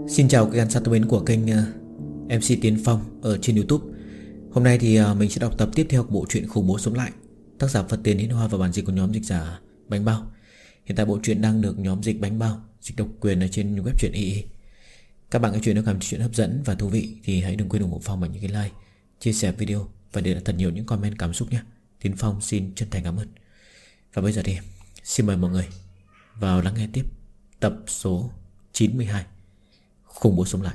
Xin chào các khán giả thân mến của kênh MC Tiến Phong ở trên YouTube. Hôm nay thì mình sẽ đọc tập tiếp theo của bộ truyện Khủng Bố Sống Lại, tác giả Phật Tiền Hiến Hoa và bản dịch của nhóm dịch giả Bánh Bao. Hiện tại bộ truyện đang được nhóm dịch Bánh Bao dịch độc quyền ở trên web truyện II. Các bạn nghe truyện nếu cảm thấy chuyện hấp dẫn và thú vị thì hãy đừng quên ủng hộ Phong bằng những cái like, chia sẻ video và để lại thật nhiều những comment cảm xúc nhé. Tiến Phong xin chân thành cảm ơn. Và bây giờ thì xin mời mọi người vào lắng nghe tiếp tập số 92 Khủng Bố Sống Lại.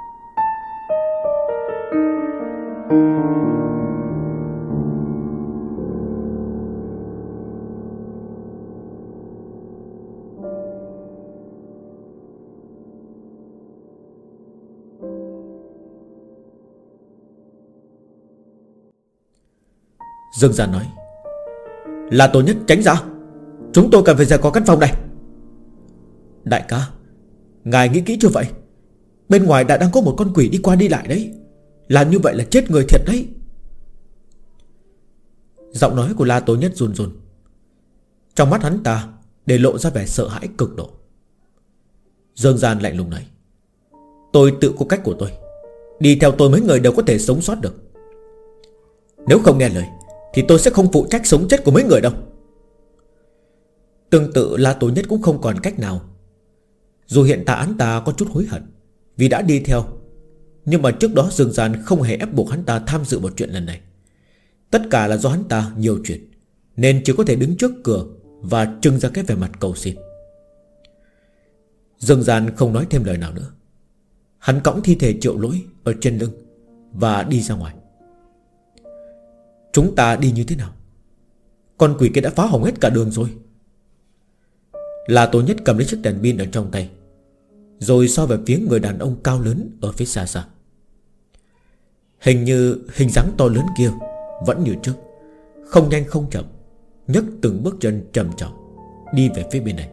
Dương Giản nói: "Là Tổ Nhất, tránh ra, chúng tôi cần phải rời khỏi căn phòng này." "Đại ca, ngài nghĩ kỹ chưa vậy? Bên ngoài đã đang có một con quỷ đi qua đi lại đấy. Làm như vậy là chết người thiệt đấy." Giọng nói của La Tố Nhất run run. Trong mắt hắn ta để lộ ra vẻ sợ hãi cực độ. Dương Giản lạnh lùng nói: "Tôi tự có cách của tôi. Đi theo tôi mấy người đều có thể sống sót được. Nếu không nghe lời thì tôi sẽ không phụ trách sống chết của mấy người đâu." Tương tự La Tố Nhất cũng không còn cách nào. Dù hiện tại hắn ta có chút hối hận vì đã đi theo, nhưng mà trước đó Dương Giản không hề ép buộc hắn ta tham dự một chuyện lần này. Tất cả là do hắn ta nhiều chuyện, nên chỉ có thể đứng trước cửa và trưng ra cái vẻ mặt cầu xin. Dương Giản không nói thêm lời nào nữa. Hắn cõng thi thể Triệu Lỗi ở trên lưng và đi ra ngoài. Chúng ta đi như thế nào? Con quỷ kia đã phá hỏng hết cả đường rồi. La Tố Nhất cầm lấy chiếc đèn pin ở trong tay, rồi soi về phía người đàn ông cao lớn ở phía xa xa. Hình như hình dáng to lớn kia vẫn như trước, không nhanh không chậm, nhấc từng bước chân trầm trọng đi về phía bên này.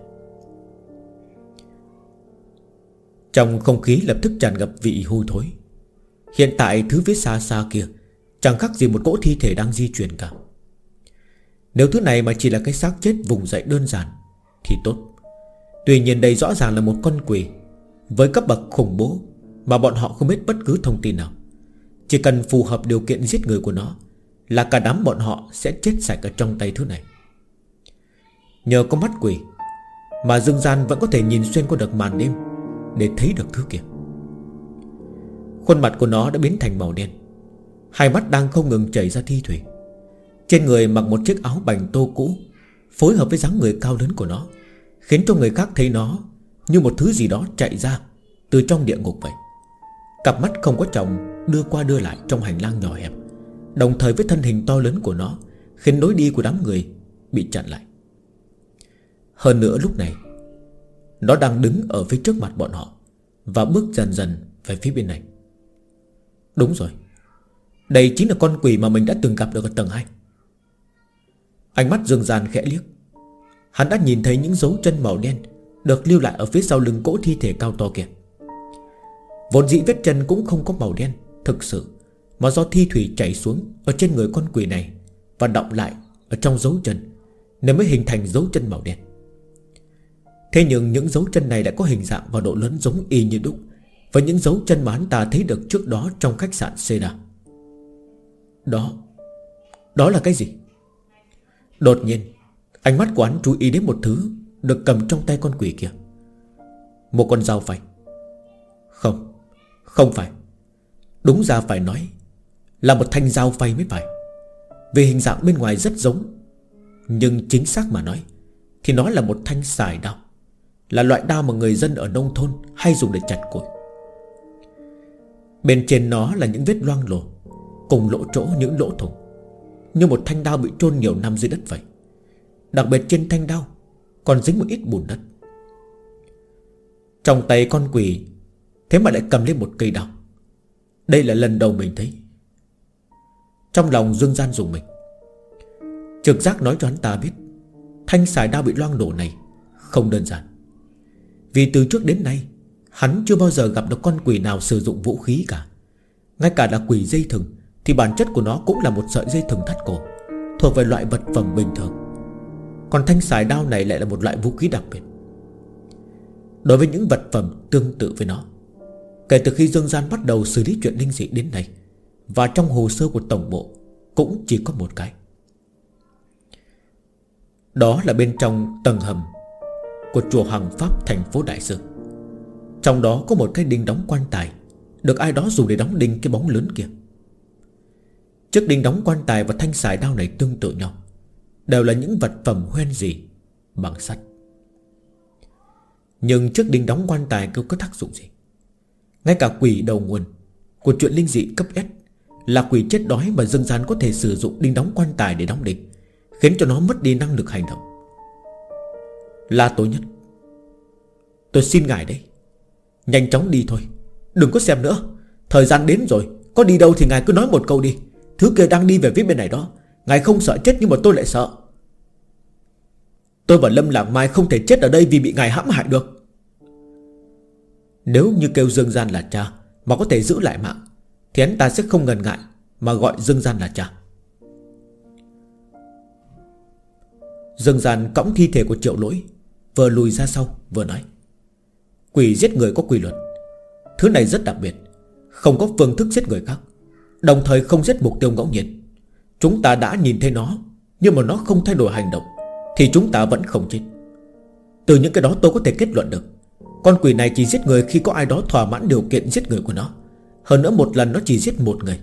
Trong không khí lập tức tràn ngập vị hôi thối. Hiện tại thứ phía xa xa kia chẳng khác gì một cỗ thi thể đang di chuyển cả. Nếu thứ này mà chỉ là cái xác chết vùng dậy đơn giản thì tốt. Tuy nhiên đây rõ ràng là một con quỷ với cấp bậc khủng bố mà bọn họ không biết bất cứ thông tin nào. Chỉ cần phù hợp điều kiện giết người của nó là cả đám bọn họ sẽ chết sạch ở trong tay thứ này. Nhờ có mắt quỷ mà Dương Giản vẫn có thể nhìn xuyên qua được màn đêm để thấy được thứ kia. Khuôn mặt của nó đã biến thành màu đen, hai mắt đang không ngừng chảy ra thi thủy. Trên người mặc một chiếc áo bành tô cũ, phối hợp với dáng người cao lớn của nó, khiến cho người khác thấy nó như một thứ gì đó chạy ra từ trong địa ngục vậy. Cặp mắt không có tròng đưa qua đưa lại trong hành lang nhỏ hẹp, đồng thời với thân hình to lớn của nó khiến lối đi của đám người bị chặn lại. Hơn nữa lúc này nó đang đứng ở phía trước mặt bọn họ và bước dần dần về phía bên này. Đúng rồi, đây chính là con quỷ mà mình đã từng gặp được ở tầng 2. Ánh mắt Dương Giản khẽ liếc. Hắn đã nhìn thấy những dấu chân màu đen được lưu lại ở phía sau lưng cỗ thi thể cao to kia. Vốn dĩ vết chân cũng không có màu đen thực sự, mà do thi thủy chảy xuống ở trên người con quỷ này và đọng lại ở trong dấu chân, nên mới hình thành dấu chân màu đen. Thế nhưng những dấu chân này đã có hình dạng và độ lớn giống y như đúc với những dấu chân mà hắn ta thấy được trước đó trong khách sạn Seda. Đó là cái gì? Đột nhiên ánh mắt của hắn chú ý đến một thứ được cầm trong tay con quỷ kia. Một con dao phay. Không phải. Đúng ra phải nói là một thanh dao phay mới phải. Vì hình dạng bên ngoài rất giống, nhưng chính xác mà nói thì nó là một thanh sải đao, là loại đao mà người dân ở nông thôn hay dùng để chặt củi. Bên trên nó là những vết loang lổ, cùng lộ chỗ những lỗ thủng, như một thanh đao bị chôn nhiều năm dưới đất vậy. Đặc biệt trên thanh đao còn dính một ít bùn đất. Trong tay con quỷ thế mà lại cầm lên một cây đao. Đây là lần đầu mình thấy. Trong lòng Dương Giản rùng mình. Trực giác nói cho hắn ta biết thanh sải đao bị loang lổ này không đơn giản. Vì từ trước đến nay hắn chưa bao giờ gặp được con quỷ nào sử dụng vũ khí cả. Ngay cả là quỷ dây thừng thì bản chất của nó cũng là một sợi dây thừng thắt cổ, thuộc về loại vật phẩm bình thường. Còn thanh sải đao này lại là một loại vũ khí đặc biệt. Đối với những vật phẩm tương tự với nó, Kể từ khi Dương Gian bắt đầu xử lý chuyện linh dị đến nay, và trong hồ sơ của tổng bộ cũng chỉ có một cái. Đó là bên trong tầng hầm của chùa Hằng Pháp thành phố Đại Dương. Trong đó có một cái đinh đóng quan tài, được ai đó dùng để đóng đinh cái bóng lớn kia. Chiếc đinh đóng quan tài và thanh xài đao này tương tự nhau, đều là những vật phẩm hoen gì bằng sắt. Nhưng chiếc đinh đóng quan tài có tác dụng gì? Ngay cả quỷ đầu nguồn của chuyện linh dị cấp S, là quỷ chết đói mà Dương Gian có thể sử dụng đinh đóng quan tài để đóng đinh, khiến cho nó mất đi năng lực hành động. La Tối Nhất, tôi xin ngài đấy, nhanh chóng đi thôi, đừng có xem nữa. Thời gian đến rồi, có đi đâu thì ngài cứ nói một câu đi. Thứ kia đang đi về phía bên này đó. Ngài không sợ chết nhưng mà tôi lại sợ. Tôi và Lâm Lạc Mai không thể chết ở đây vì bị ngài hãm hại được. Nếu như kêu Dương Gian là cha mà có thể giữ lại mạng, thì anh ta sẽ không ngần ngại mà gọi Dương Gian là cha. Dương Gian cõng thi thể của Triệu Lỗi, vừa lùi ra sau vừa nói: quỷ giết người có quy luật. Thứ này rất đặc biệt, không có phương thức giết người khác, đồng thời không giết mục tiêu ngẫu nhiên. Chúng ta đã nhìn thấy nó, nhưng mà nó không thay đổi hành động, thì chúng ta vẫn không chết. Từ những cái đó tôi có thể kết luận được, con quỷ này chỉ giết người khi có ai đó thỏa mãn điều kiện giết người của nó. Hơn nữa một lần nó chỉ giết một người.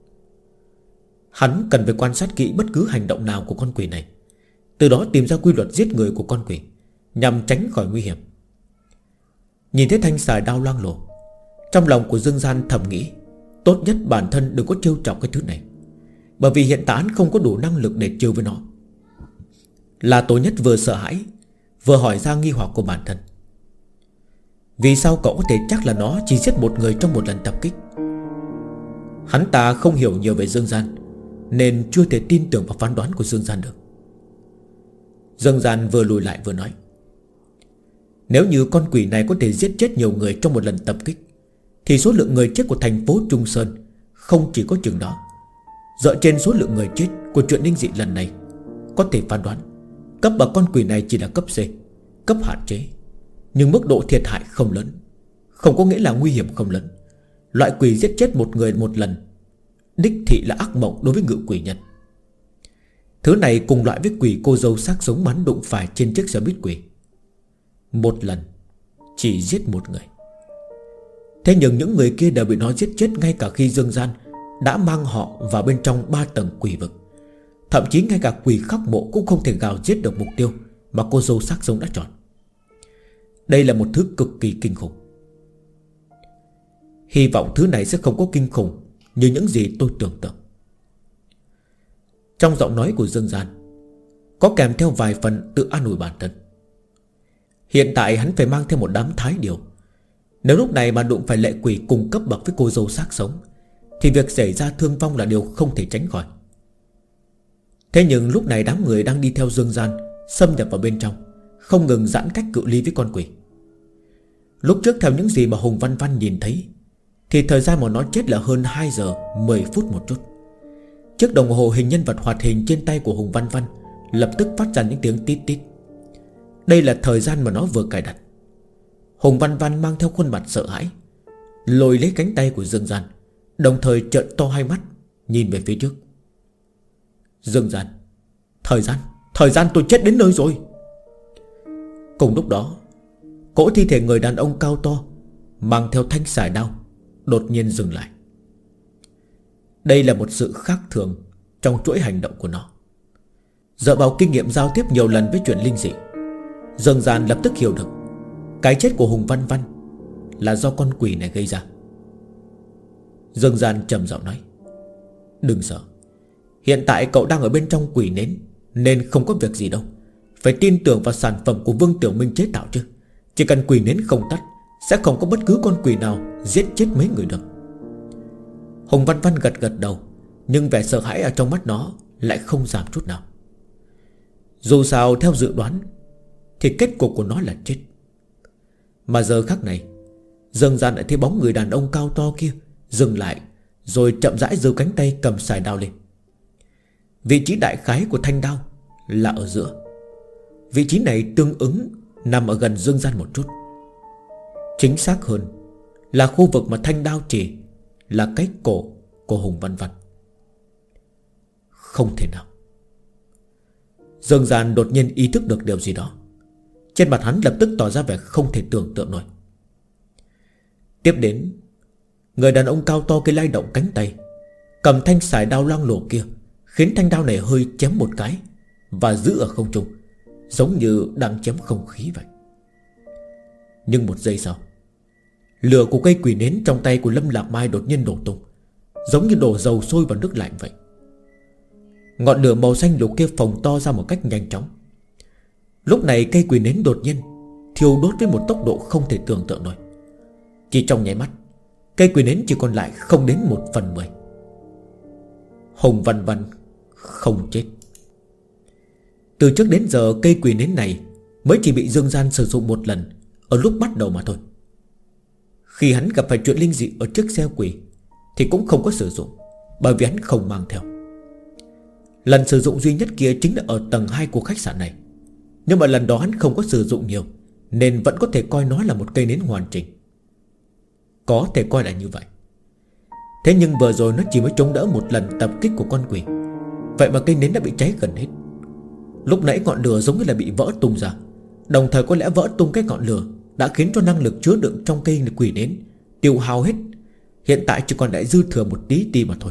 Hắn cần phải quan sát kỹ bất cứ hành động nào của con quỷ này, từ đó tìm ra quy luật giết người của con quỷ, nhằm tránh khỏi nguy hiểm. Nhìn thấy thanh xài đao loang lổ, trong lòng của Dương Gian thầm nghĩ, tốt nhất bản thân đừng có trêu chọc cái thứ này, bởi vì hiện tại hắn không có đủ năng lực để trêu với nó. La Tối Nhất vừa sợ hãi, vừa hỏi ra nghi hoặc của bản thân. Vì sao cậu có thể chắc là nó chỉ giết một người trong một lần tập kích? Hắn ta không hiểu nhiều về Dương Gian, nên chưa thể tin tưởng vào phán đoán của Dương Gian được. Dương Gian vừa lùi lại vừa nói: nếu như con quỷ này có thể giết chết nhiều người trong một lần tập kích, thì số lượng người chết của thành phố Trung Sơn không chỉ có chừng đó. Dựa trên số lượng người chết của chuyện linh dị lần này, có thể phán đoán cấp bậc con quỷ này chỉ là cấp C, cấp hạn chế. Nhưng mức độ thiệt hại không lớn, không có nghĩa là nguy hiểm không lớn. Loại quỷ giết chết một người một lần đích thị là ác mộng đối với ngự quỷ nhân. Thứ này cùng loại với quỷ cô dâu xác sống bắn đụng phải trên chiếc xe buýt quỷ. Một lần chỉ giết một người. Thế nhưng những người kia đều bị nó giết chết ngay cả khi Dương Gian đã mang họ vào bên trong 3 tầng quỷ vực. Thậm chí ngay cả quỷ khắc mộ cũng không thể gào giết được mục tiêu mà cô dâu xác sống đã chọn. Đây là một thứ cực kỳ kinh khủng. Hy vọng thứ này sẽ không có kinh khủng như những gì tôi tưởng tượng. Trong giọng nói của Dương Gian có kèm theo vài phần tự an ủi bản thân. Hiện tại hắn phải mang theo một đám thái điều. Nếu lúc này mà đụng phải lệ quỷ cùng cấp bậc với cô dâu xác sống, thì việc xảy ra thương vong là điều không thể tránh khỏi. Thế nhưng lúc này đám người đang đi theo Dương Gian xâm nhập vào bên trong, không ngừng giãn cách cự ly với con quỷ. Lúc trước theo những gì mà Hùng Văn Văn nhìn thấy, thì thời gian mà nó chết là hơn 2 giờ 10 phút một chút. Chiếc đồng hồ hình nhân vật hoạt hình trên tay của Hùng Văn Văn lập tức phát ra những tiếng tít tít. Đây là thời gian mà nó vừa cài đặt. Hùng Văn Văn mang theo khuôn mặt sợ hãi, lôi lấy cánh tay của Dương Gian, đồng thời trợn to hai mắt nhìn về phía trước. Dương Gian, thời gian tôi chết đến nơi rồi. Cùng lúc đó, cỗ thi thể người đàn ông cao to mang theo thanh xài đao đột nhiên dừng lại. Đây là một sự khác thường trong chuỗi hành động của nó. Dựa vào kinh nghiệm giao tiếp nhiều lần với chuyện linh dị, Dương Gian lập tức hiểu được cái chết của Hùng Văn Văn là do con quỷ này gây ra. Dương Gian trầm giọng nói: đừng sợ, hiện tại cậu đang ở bên trong quỷ nến, nên không có việc gì đâu. Phải tin tưởng vào sản phẩm của Vương Tiểu Minh chế tạo chứ. Chỉ cần quỷ nến không tắt, sẽ không có bất cứ con quỷ nào giết chết mấy người được. Hùng Văn Văn gật gật đầu, nhưng vẻ sợ hãi ở trong mắt nó lại không giảm chút nào. Dù sao theo dự đoán thì kết cục của nó là chết. Mà giờ khắc này, Dương Gian lại thấy bóng người đàn ông cao to kia dừng lại, rồi chậm rãi giơ cánh tay cầm xài đao lên. Vị trí đại khái của thanh đao là ở giữa. Vị trí này tương ứng nằm ở gần Dương Gian một chút. Chính xác hơn là khu vực mà thanh đao chỉ là cái cổ của Hùng Văn Văn. Không thể nào. Dương Gian đột nhiên ý thức được điều gì đó. Trên mặt hắn lập tức tỏ ra vẻ không thể tưởng tượng nổi. Tiếp đến, người đàn ông cao to kia lay động cánh tay, cầm thanh sải đao loang lổ kia, khiến thanh đao này hơi chém một cái và giữ ở không trung, giống như đang chém không khí vậy. Nhưng một giây sau, lửa của cây quỷ nến trong tay của Lâm Lạc Mai đột nhiên nổ tung, giống như đổ dầu sôi vào nước lạnh vậy. Ngọn lửa màu xanh lục kia phồng to ra một cách nhanh chóng. Lúc này cây quỷ nến đột nhiên thiêu đốt với một tốc độ không thể tưởng tượng nổi. Chỉ trong nháy mắt, cây quỷ nến chỉ còn lại không đến 1/10. Hùng Văn Văn không chết. Từ trước đến giờ cây quỷ nến này mới chỉ bị Dương Gian sử dụng một lần ở lúc bắt đầu mà thôi. Khi hắn gặp phải chuyện linh dị ở trước xe quỷ thì cũng không có sử dụng, bởi vì hắn không mang theo. Lần sử dụng duy nhất kia chính là ở tầng 2 của khách sạn này. Nhưng mà lần đó hắn không có sử dụng nhiều, nên vẫn có thể coi nó là một cây nến hoàn chỉnh. Có thể coi là như vậy. Thế nhưng vừa rồi nó chỉ mới chống đỡ một lần tập kích của con quỷ, vậy mà cây nến đã bị cháy gần hết. Lúc nãy ngọn lửa giống như là bị vỡ tung ra, đồng thời có lẽ vỡ tung cái ngọn lửa đã khiến cho năng lực chứa đựng trong cây quỷ nến tiêu hao hết. Hiện tại chỉ còn lại dư thừa một tí ti mà thôi.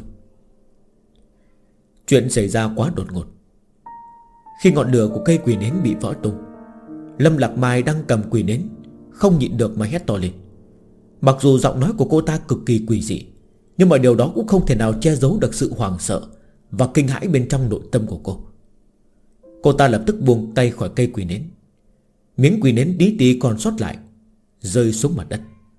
Chuyện xảy ra quá đột ngột. Khi ngọn lửa của cây quỷ nến bị vỡ tung, Lâm Lạc Mai đang cầm quỷ nến không nhịn được mà hét to lên. Mặc dù giọng nói của cô ta cực kỳ quỷ dị, nhưng mà điều đó cũng không thể nào che giấu được sự hoảng sợ và kinh hãi bên trong nội tâm của cô. Cô ta lập tức buông tay khỏi cây quỷ nến. Miếng quỷ nến tí tí còn sót lại rơi xuống mặt đất.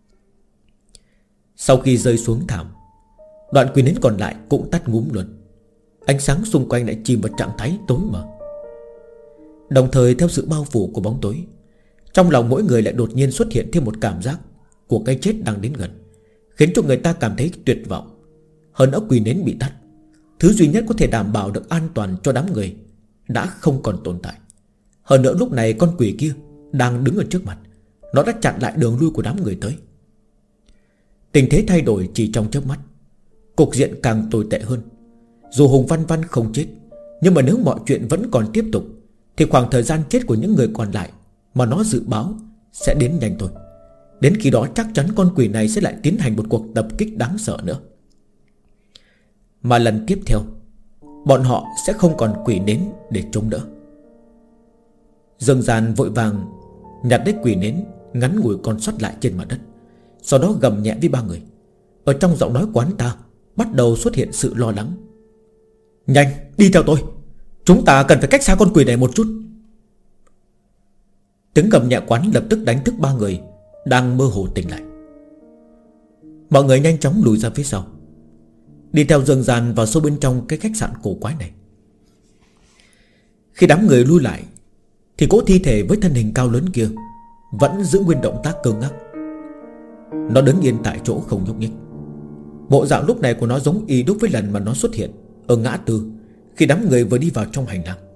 Sau khi rơi xuống thảm, đoạn quỷ nến còn lại cũng tắt ngúm luôn. Ánh sáng xung quanh lại chìm vào trạng thái tối mờ. Đồng thời theo sự bao phủ của bóng tối, trong lòng mỗi người lại đột nhiên xuất hiện thêm một cảm giác của cái chết đang đến gần, khiến cho người ta cảm thấy tuyệt vọng. Hơn nữa quỷ nến bị tắt, thứ duy nhất có thể đảm bảo được an toàn cho đám người đã không còn tồn tại. Hơn nữa lúc này con quỷ kia đang đứng ở trước mặt, nó đã chặn lại đường lui của đám người tới. Tình thế thay đổi chỉ trong chớp mắt. Cục diện càng tồi tệ hơn. Dù Hùng Văn Văn không chết, nhưng mà nếu mọi chuyện vẫn còn tiếp tục thì khoảng thời gian chết của những người còn lại mà nó dự báo sẽ đến nhanh thôi. Đến khi đó chắc chắn con quỷ này sẽ lại tiến hành một cuộc tập kích đáng sợ nữa. Mà lần tiếp theo, bọn họ sẽ không còn quỷ nến để chống đỡ. Dương Gian vội vàng nhặt lấy quỷ nến ngắn ngủi còn sót lại trên mặt đất, sau đó gầm nhẹ với ba người. Ở trong giọng nói của hắn ta bắt đầu xuất hiện sự lo lắng. Nhanh, đi theo tôi, chúng ta cần phải cách xa con quỷ này một chút. Tiếng gầm nhẹ quán lập tức đánh thức ba người đang mơ hồ tỉnh lại. Mọi người nhanh chóng lùi ra phía sau, đi theo Dương Gian vào sâu bên trong cái khách sạn cổ quái này. Khi đám người lui lại thì cỗ thi thể với thân hình cao lớn kia vẫn giữ nguyên động tác cơ ngắc. Nó đứng yên tại chỗ không nhúc nhích. Bộ dạng lúc này của nó giống y đúc với lần mà nó xuất hiện ở ngã tư khi đám người vừa đi vào trong hành lang.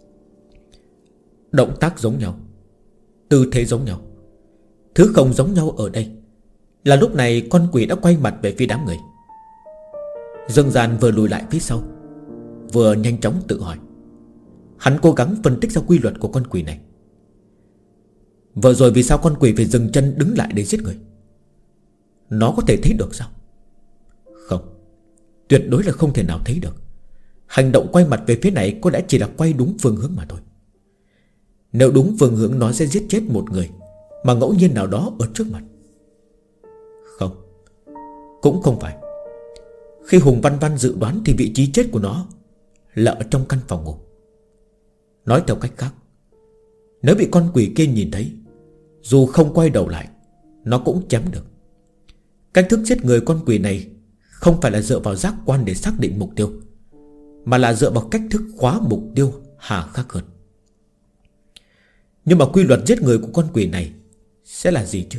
Động tác giống nhau, tư thế giống nhau. Thứ không giống nhau ở đây là lúc này con quỷ đã quay mặt về phía đám người. Dương Gian vừa lùi lại phía sau, vừa nhanh chóng tự hỏi. Hắn cố gắng phân tích ra quy luật của con quỷ này. Vừa rồi vì sao con quỷ phải dừng chân đứng lại để giết người? Nó có thể thấy được sao? Không, tuyệt đối là không thể nào thấy được. Hành động quay mặt về phía này có lẽ chỉ là quay đúng phương hướng mà thôi. Nếu đúng phương hướng nó sẽ giết chết một người mà ngẫu nhiên nào đó ở trước mặt. Không, cũng không phải. Khi Hùng Văn Văn dự đoán thì vị trí chết của nó là ở trong căn phòng ngủ. Nói theo cách khác, nếu bị con quỷ kia nhìn thấy, dù không quay đầu lại, nó cũng chém được. Cách thức giết người con quỷ này không phải là dựa vào giác quan để xác định mục tiêu, mà là dựa vào cách thức khóa mục tiêu hà khắc hơn. Nhưng mà quy luật giết người của con quỷ này sẽ là gì chứ?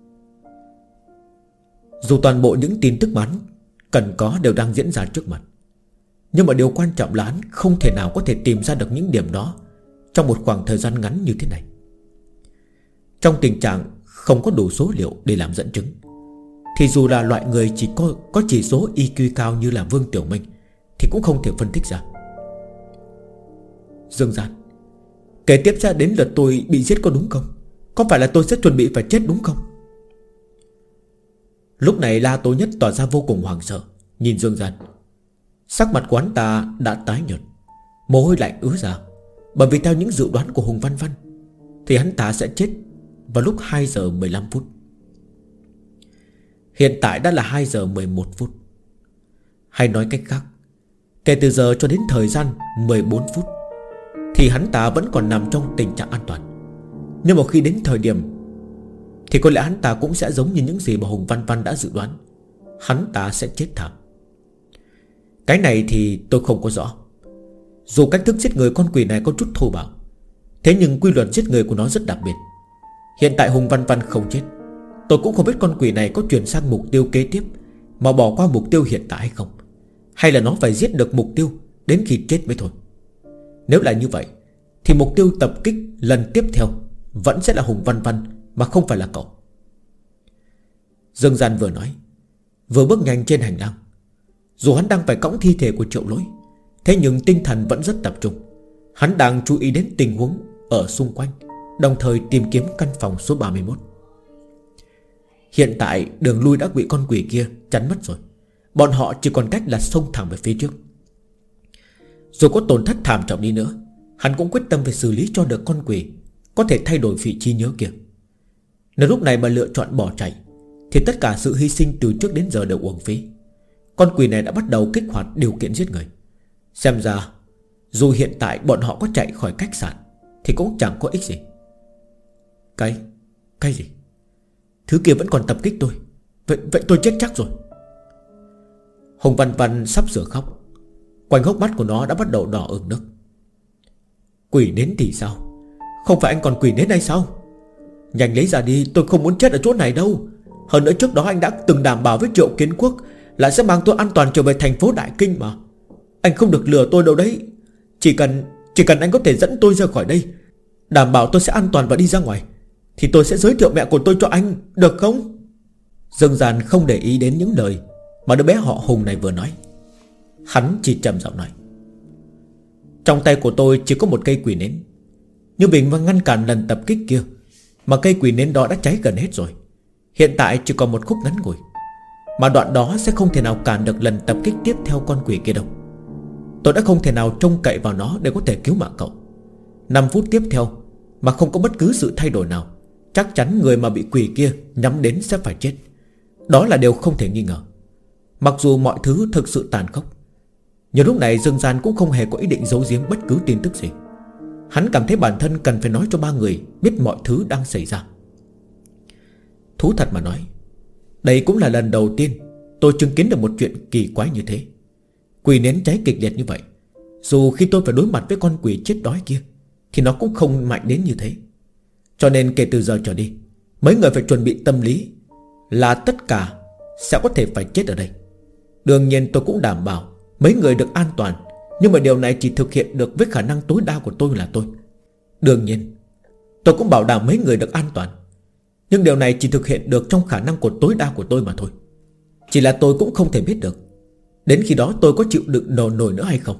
Dù toàn bộ những tin tức mà hắn cần có đều đang diễn ra trước mặt, nhưng mà điều quan trọng là hắn không thể nào có thể tìm ra được những điểm đó trong một khoảng thời gian ngắn như thế này. Trong tình trạng không có đủ số liệu để làm dẫn chứng, thì dù là loại người có chỉ số IQ cao như là Vương Tiểu Minh thì cũng không thể phân tích ra. Dương Gian, kế tiếp sẽ đến lượt tôi bị giết có đúng không? Có phải là tôi sẽ chuẩn bị phải chết đúng không? Lúc này La Tố Nhất tỏ ra vô cùng hoảng sợ, nhìn Dương Gian. Sắc mặt của hắn ta đã tái nhợt, mồ hôi lạnh ứa ra. Bởi vì theo những dự đoán của Hùng Văn Văn thì hắn ta sẽ chết vào lúc 2 giờ 15 phút. Hiện tại đã là 2 giờ 11 phút. Hay nói cách khác, kể từ giờ cho đến thời gian 14 phút thì hắn ta vẫn còn nằm trong tình trạng an toàn. Nhưng mà khi đến thời điểm thì có lẽ hắn ta cũng sẽ giống như những gì mà Hùng Văn Văn đã dự đoán. Hắn ta sẽ chết thảm. Cái này thì tôi không có rõ. Dù cách thức giết người con quỷ này có chút thô bạo, thế nhưng quy luật giết người của nó rất đặc biệt. Hiện tại Hùng Văn Văn không chết, tôi cũng không biết con quỷ này có chuyển sang mục tiêu kế tiếp mà bỏ qua mục tiêu hiện tại hay không, hay là nó phải giết được mục tiêu đến khi chết mới thôi. Nếu là như vậy thì mục tiêu tập kích lần tiếp theo vẫn sẽ là Hùng Văn Văn, mà không phải là cậu. Dương Gian vừa nói, vừa bước nhanh trên hành lang. Dù hắn đang phải cõng thi thể của Triệu Lỗi, thế nhưng tinh thần vẫn rất tập trung. Hắn đang chú ý đến tình huống ở xung quanh, đồng thời tìm kiếm căn phòng số 31. Hiện tại đường lui đã bị con quỷ kia chắn mất rồi. Bọn họ chỉ còn cách là xông thẳng về phía trước. Dù có tổn thất thảm trọng đi nữa, hắn cũng quyết tâm phải xử lý cho được con quỷ có thể thay đổi vị trí nhớ kia. Nếu lúc này mà lựa chọn bỏ chạy thì tất cả sự hy sinh từ trước đến giờ đều uổng phí. Con quỷ này đã bắt đầu kích hoạt điều kiện giết người. Xem ra dù hiện tại bọn họ có chạy khỏi khách sạn thì cũng chẳng có ích gì. Cái gì? Thứ kia vẫn còn tập kích tôi. Vậy tôi chết chắc rồi. Hùng Văn Văn sắp sửa khóc. Quanh hốc mắt của nó đã bắt đầu đỏ ửng nước. Quỷ nến thì sao? Không phải anh còn quỷ nến hay sao? Nhanh lấy ra đi, tôi không muốn chết ở chỗ này đâu. Hơn nữa trước đó anh đã từng đảm bảo với Triệu Kiến Quốc là sẽ mang tôi an toàn trở về thành phố Đại Kinh mà. Anh không được lừa tôi đâu đấy. Chỉ cần anh có thể dẫn tôi ra khỏi đây, đảm bảo tôi sẽ an toàn và đi ra ngoài, thì tôi sẽ giới thiệu mẹ của tôi cho anh, được không? Dương Gian không để ý đến những lời mà đứa bé họ Hùng này vừa nói. Hắn chỉ trầm giọng nói, trong tay của tôi chỉ có một cây quỷ nến, nhưng vì ngăn cản lần tập kích kia mà cây quỷ nến đó đã cháy gần hết rồi. Hiện tại chỉ còn một khúc ngắn ngủi, mà đoạn đó sẽ không thể nào cản được lần tập kích tiếp theo con quỷ kia đâu. Tôi đã không thể nào trông cậy vào nó để có thể cứu mạng cậu. 5 phút tiếp theo mà không có bất cứ sự thay đổi nào, chắc chắn người mà bị quỷ kia nhắm đến sẽ phải chết. Đó là điều không thể nghi ngờ. Mặc dù mọi thứ thực sự tàn khốc, nhưng lúc này Dương Gian cũng không hề có ý định giấu giếm bất cứ tin tức gì. Hắn cảm thấy bản thân cần phải nói cho 3 người biết mọi thứ đang xảy ra. Thú thật mà nói, đây cũng là lần đầu tiên tôi chứng kiến được một chuyện kỳ quái như thế. Quỷ nến cháy kịch liệt như vậy, dù khi tôi phải đối mặt với con quỷ chết đói kia thì nó cũng không mạnh đến như thế. Cho nên kể từ giờ trở đi, mấy người phải chuẩn bị tâm lý là tất cả sẽ có thể phải chết ở đây. Đương nhiên tôi cũng đảm bảo mấy người được an toàn, nhưng mà điều này chỉ thực hiện được với khả năng tối đa của tôi là tôi. Đương nhiên tôi cũng bảo đảm mấy người được an toàn, nhưng điều này chỉ thực hiện được trong khả năng của tối đa của tôi mà thôi. Chỉ là tôi cũng không thể biết được đến khi đó tôi có chịu đựng nổi nữa hay không.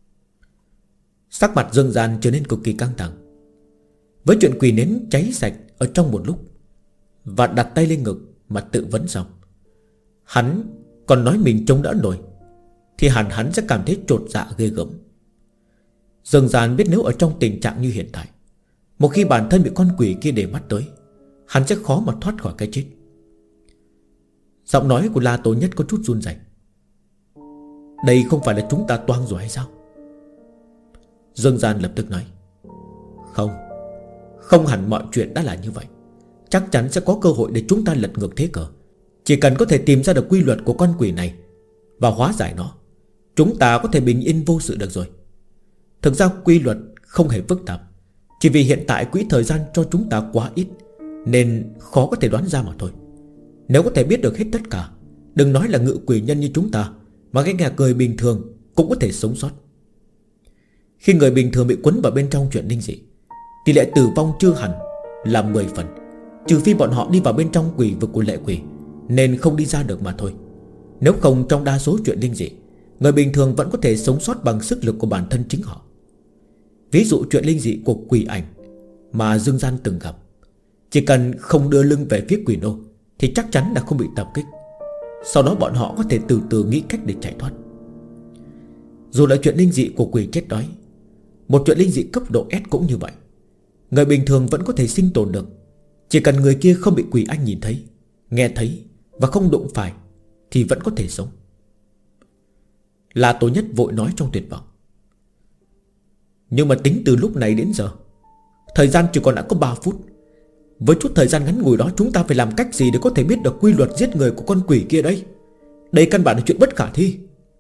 Sắc mặt Dương Gian trở nên cực kỳ căng thẳng. Với chuyện quỷ nến cháy sạch ở trong một lúc và đặt tay lên ngực mà tự vấn xong, hắn còn nói mình chống đỡ nổi, thì hắn sẽ cảm thấy chột dạ ghê gớm. Dương Gian biết nếu ở trong tình trạng như hiện tại, một khi bản thân bị con quỷ kia để mắt tới, hắn sẽ khó mà thoát khỏi cái chết. Giọng nói của La Tố Nhất có chút run rẩy. Đây không phải là chúng ta toang rồi hay sao? Dương Gian lập tức nói, Không hẳn mọi chuyện đã là như vậy. Chắc chắn sẽ có cơ hội để chúng ta lật ngược thế cờ. Chỉ cần có thể tìm ra được quy luật của con quỷ này và hóa giải nó, chúng ta có thể bình yên vô sự được rồi. Thực ra quy luật không hề phức tạp, chỉ vì hiện tại quỹ thời gian cho chúng ta quá ít nên khó có thể đoán ra mà thôi. Nếu có thể biết được hết tất cả, đừng nói là ngự quỷ nhân như chúng ta, mà cái nhà người bình thường cũng có thể sống sót. Khi người bình thường bị quấn vào bên trong chuyện linh dị, tỷ lệ tử vong chưa hẳn là 10 phần, trừ phi bọn họ đi vào bên trong quỷ vực của lệ quỷ, nên không đi ra được mà thôi. Nếu không, trong đa số chuyện linh dị, người bình thường vẫn có thể sống sót bằng sức lực của bản thân chính họ. Ví dụ chuyện linh dị của quỷ ảnh mà Dương Gian từng gặp, chỉ cần không đưa lưng về phía quỷ nô thì chắc chắn là không bị tập kích. Sau đó bọn họ có thể từ từ nghĩ cách để chạy thoát. Dù là chuyện linh dị của quỷ chết đói, một chuyện linh dị cấp độ S cũng như vậy. Người bình thường vẫn có thể sinh tồn được, chỉ cần người kia không bị quỷ anh nhìn thấy, nghe thấy và không đụng phải thì vẫn có thể sống. La Tố Nhất vội nói trong tuyệt vọng. Nhưng mà tính từ lúc này đến giờ, thời gian chỉ còn đã có 3 phút. Với chút thời gian ngắn ngủi đó, chúng ta phải làm cách gì để có thể biết được quy luật giết người của con quỷ kia đây? Đây căn bản là chuyện bất khả thi.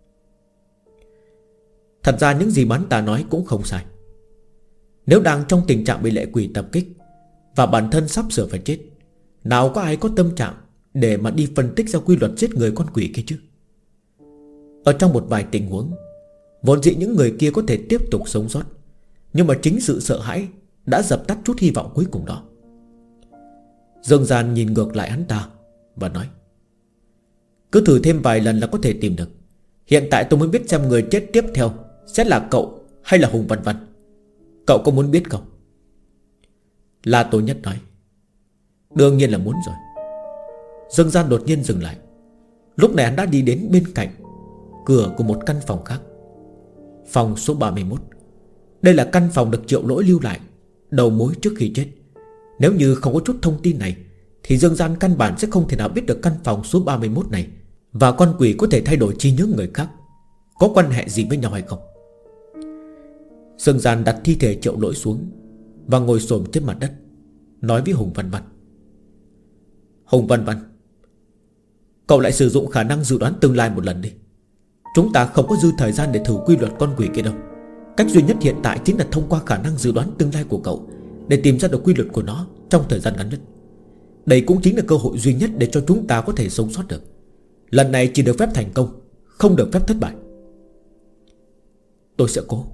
Thật ra những gì bán ta nói cũng không sai. Nếu đang trong tình trạng bị lệ quỷ tập kích và bản thân sắp sửa phải chết, nào có ai có tâm trạng để mà đi phân tích ra quy luật giết người con quỷ kia chứ? Ở trong một vài tình huống, vốn dĩ những người kia có thể tiếp tục sống sót, nhưng mà chính sự sợ hãi đã dập tắt chút hy vọng cuối cùng đó. Dương Gian nhìn ngược lại hắn ta và nói: cứ thử thêm vài lần là có thể tìm được. Hiện tại tôi muốn biết xem người chết tiếp theo sẽ là cậu hay là Hùng Văn Văn. Cậu có muốn biết không? La Tố Nhất nói: đương nhiên là muốn rồi. Dương Gian đột nhiên dừng lại. Lúc này hắn đã đi đến bên cạnh cửa của một căn phòng khác, phòng số 31. Đây là căn phòng được Triệu Lỗi lưu lại đầu mối trước khi chết. Nếu như không có chút thông tin này thì Dương Gian căn bản sẽ không thể nào biết được căn phòng số 31 này và con quỷ có thể thay đổi trí nhớ người khác có quan hệ gì với nhau hay không. Dương Gian đặt thi thể Triệu Lỗi xuống và ngồi xổm trên mặt đất, nói với Hùng Văn Văn: Hùng Văn Văn, cậu lại sử dụng khả năng dự đoán tương lai một lần đi. Chúng ta không có dư thời gian để thử quy luật con quỷ kia đâu. Cách duy nhất hiện tại chính là thông qua khả năng dự đoán tương lai của cậu để tìm ra được quy luật của nó trong thời gian ngắn nhất. Đây cũng chính là cơ hội duy nhất để cho chúng ta có thể sống sót được. Lần này chỉ được phép thành công, không được phép thất bại. Tôi sẽ cố.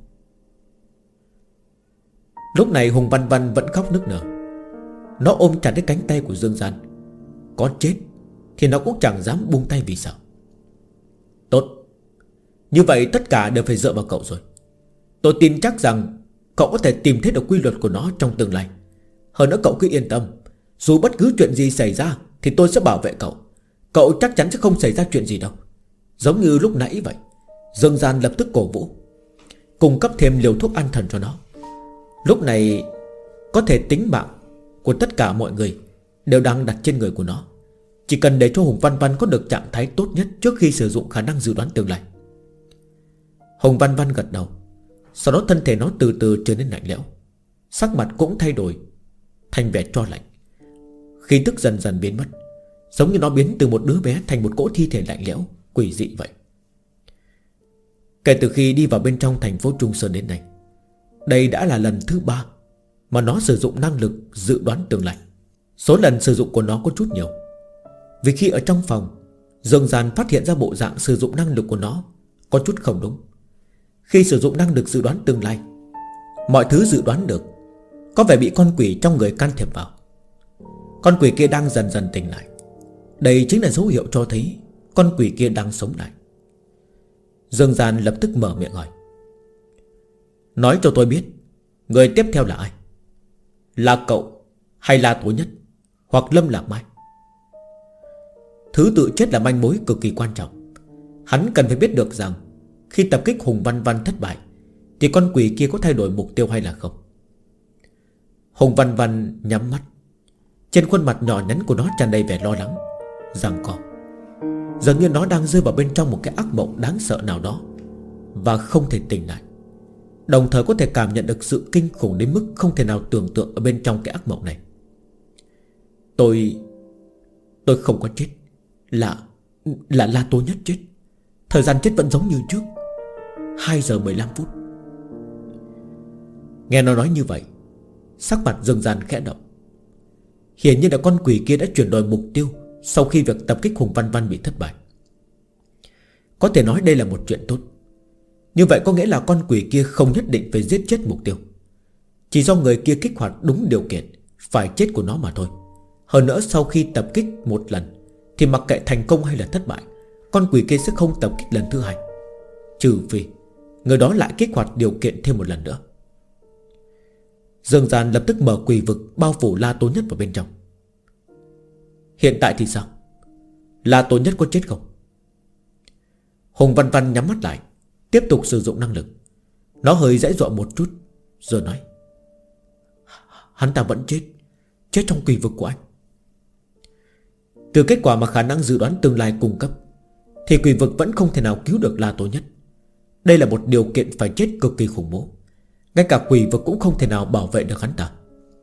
Lúc này Hùng Văn Văn vẫn khóc nức nở. Nó ôm chặt lấy cánh tay của Dương Gian. Có chết thì nó cũng chẳng dám buông tay vì sao. Tốt, như vậy tất cả đều phải dựa vào cậu rồi. Tôi tin chắc rằng cậu có thể tìm thấy được quy luật của nó trong tương lai. Hơn nữa cậu cứ yên tâm, dù bất cứ chuyện gì xảy ra thì tôi sẽ bảo vệ cậu. Cậu chắc chắn sẽ không xảy ra chuyện gì đâu. Giống như lúc nãy vậy. Dương Gian lập tức cổ vũ, cung cấp thêm liều thuốc an thần cho nó. Lúc này có thể tính mạng của tất cả mọi người đều đang đặt trên người của nó. Chỉ cần để cho Hùng Văn Văn có được trạng thái tốt nhất trước khi sử dụng khả năng dự đoán tương lai. Hùng Văn Văn gật đầu. Sau đó thân thể nó từ từ trở nên lạnh lẽo, sắc mặt cũng thay đổi thành vẻ tro lạnh. Khí tức dần dần biến mất, giống như nó biến từ một đứa bé thành một cỗ thi thể lạnh lẽo quỷ dị vậy. Kể từ khi đi vào bên trong thành phố Trung Sơn đến nay, đây đã là lần thứ 3 mà nó sử dụng năng lực dự đoán tương lai. Số lần sử dụng của nó có chút nhiều, vì khi ở trong phòng, Dương Gian phát hiện ra bộ dạng sử dụng năng lực của nó có chút không đúng. Khi sử dụng năng lực dự đoán tương lai, mọi thứ dự đoán được có vẻ bị con quỷ trong người can thiệp vào. Con quỷ kia đang dần dần tỉnh lại. Đây chính là dấu hiệu cho thấy con quỷ kia đang sống lại. Dương Gian lập tức mở miệng hỏi: nói cho tôi biết, người tiếp theo là ai? Là cậu hay là Tố Nhất hoặc Lâm Lạc Mai? Thứ tự chết là manh mối cực kỳ quan trọng. Hắn cần phải biết được rằng khi tập kích Hùng Văn Văn thất bại thì con quỷ kia có thay đổi mục tiêu hay là không. Hùng Văn Văn nhắm mắt. Trên khuôn mặt nhỏ nhắn của nó tràn đầy vẻ lo lắng, giằng co. Dường như nó đang rơi vào bên trong một cái ác mộng đáng sợ nào đó và không thể tỉnh lại. Đồng thời có thể cảm nhận được sự kinh khủng đến mức không thể nào tưởng tượng ở bên trong cái ác mộng này. Tôi không có chết. Là La Tố Nhất chết. Thời gian chết vẫn giống như trước, 2 giờ 15 phút. Nghe nó nói như vậy, sắc mặt Dương Gian khẽ động. Hiển nhiên là con quỷ kia đã chuyển đổi mục tiêu sau khi việc tập kích Hùng Văn Văn bị thất bại. Có thể nói đây là một chuyện tốt. Như vậy có nghĩa là con quỷ kia không nhất định phải giết chết mục tiêu, chỉ do người kia kích hoạt đúng điều kiện phải chết của nó mà thôi. Hơn nữa sau khi tập kích một lần thì mặc kệ thành công hay là thất bại, con quỷ kia sẽ không tập kích lần thứ hai, trừ phi người đó lại kích hoạt điều kiện thêm một lần nữa. Dương Gian lập tức mở quỷ vực bao phủ La Tố Nhất vào bên trong. Hiện tại thì sao? La Tố Nhất có chết không? Hùng Văn Văn nhắm mắt lại, tiếp tục sử dụng năng lực. Nó hơi giãy giụa một chút rồi nói: Hắn ta vẫn chết, chết trong quỷ vực của anh. Từ kết quả mà khả năng dự đoán tương lai cung cấp thì quỷ vực vẫn không thể nào cứu được La Tố Nhất. Đây là một điều kiện phải chết cực kỳ khủng bố. Ngay cả quỷ vực cũng không thể nào bảo vệ được hắn ta.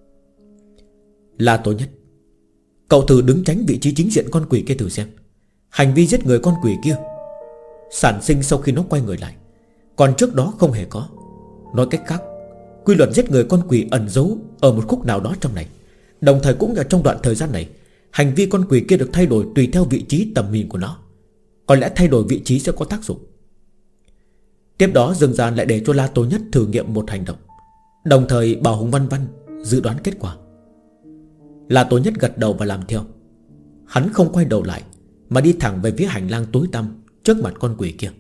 La Tố Nhất, cậu thử đứng tránh vị trí chính diện con quỷ kia thử xem. Hành vi giết người con quỷ kia sản sinh sau khi nó quay người lại, còn trước đó không hề có. Nói cách khác, quy luật giết người con quỷ ẩn giấu ở một khúc nào đó trong này. Đồng thời cũng là trong đoạn thời gian này, hành vi con quỷ kia được thay đổi tùy theo vị trí tầm nhìn của nó. Có lẽ thay đổi vị trí sẽ có tác dụng. Tiếp đó Dương Gian lại để cho La Tố Nhất thử nghiệm một hành động, đồng thời bảo Hùng Văn Văn dự đoán kết quả. La Tố Nhất gật đầu và làm theo. Hắn không quay đầu lại mà đi thẳng về phía hành lang tối tăm trước mặt con quỷ kia.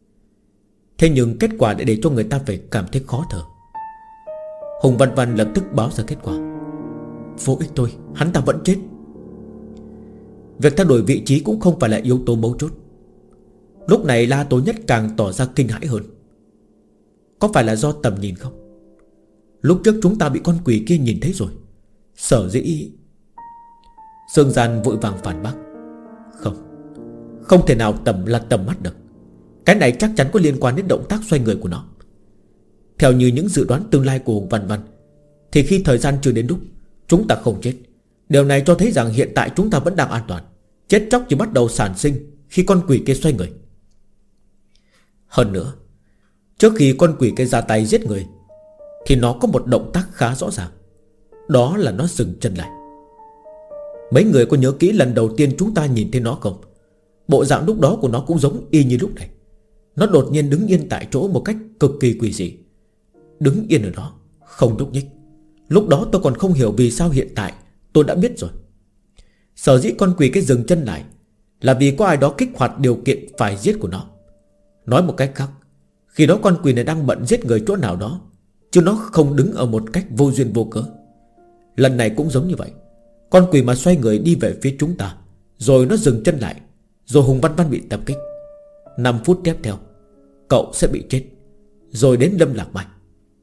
Thế nhưng kết quả lại để cho người ta phải cảm thấy khó thở. Hùng Văn Văn lập tức báo ra kết quả: Vô ích thôi, hắn ta vẫn chết. Việc thay đổi vị trí cũng không phải là yếu tố mấu chốt. Lúc này La Tố Nhất càng tỏ ra kinh hãi hơn. Có phải là do tầm nhìn không? Lúc trước chúng ta bị con quỷ kia nhìn thấy rồi. Sở dĩ... Dương Gian vội vàng phản bác: Không thể nào là tầm mắt được. Cái này chắc chắn có liên quan đến động tác xoay người của nó. Theo như những dự đoán tương lai của Hùng Văn Văn, thì khi thời gian chưa đến lúc, chúng ta không chết. Điều này cho thấy rằng hiện tại chúng ta vẫn đang an toàn. Chết chóc chỉ bắt đầu sản sinh khi con quỷ kia xoay người. Hơn nữa, trước khi con quỷ kia ra tay giết người thì nó có một động tác khá rõ ràng. Đó là nó dừng chân lại. Mấy người có nhớ kỹ lần đầu tiên chúng ta nhìn thấy nó không? Bộ dạng lúc đó của nó cũng giống y như lúc này. Nó đột nhiên đứng yên tại chỗ một cách cực kỳ quỷ dị. Đứng yên ở đó, không nhúc nhích. Lúc đó tôi còn không hiểu vì sao hiện tại tôi đã biết rồi. Sở dĩ con quỷ cái dừng chân lại là vì có ai đó kích hoạt điều kiện phải giết của nó. Nói một cách khác, khi đó con quỷ này đang bận giết người chỗ nào đó, chứ nó không đứng ở một cách vô duyên vô cớ. Lần này cũng giống như vậy. Con quỷ mà xoay người đi về phía chúng ta, rồi nó dừng chân lại, rồi Hùng Văn Văn bị tập kích. 5 phút tiếp theo cậu sẽ bị chết, rồi đến Lâm Lạc Bạch.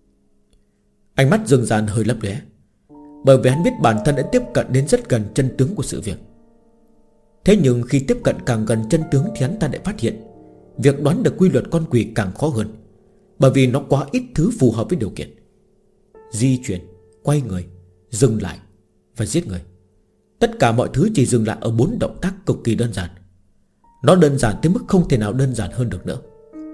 Ánh mắt Dương Gian hơi lấp lóe, bởi vì hắn biết bản thân đã tiếp cận đến rất gần chân tướng của sự việc. Thế nhưng khi tiếp cận càng gần chân tướng thì hắn ta lại phát hiện việc đoán được quy luật con quỷ càng khó hơn, bởi vì nó quá ít thứ phù hợp với điều kiện. Di chuyển, quay người, dừng lại và giết người. Tất cả mọi thứ chỉ dừng lại ở 4 động tác cực kỳ đơn giản. Nó đơn giản tới mức không thể nào đơn giản hơn được nữa.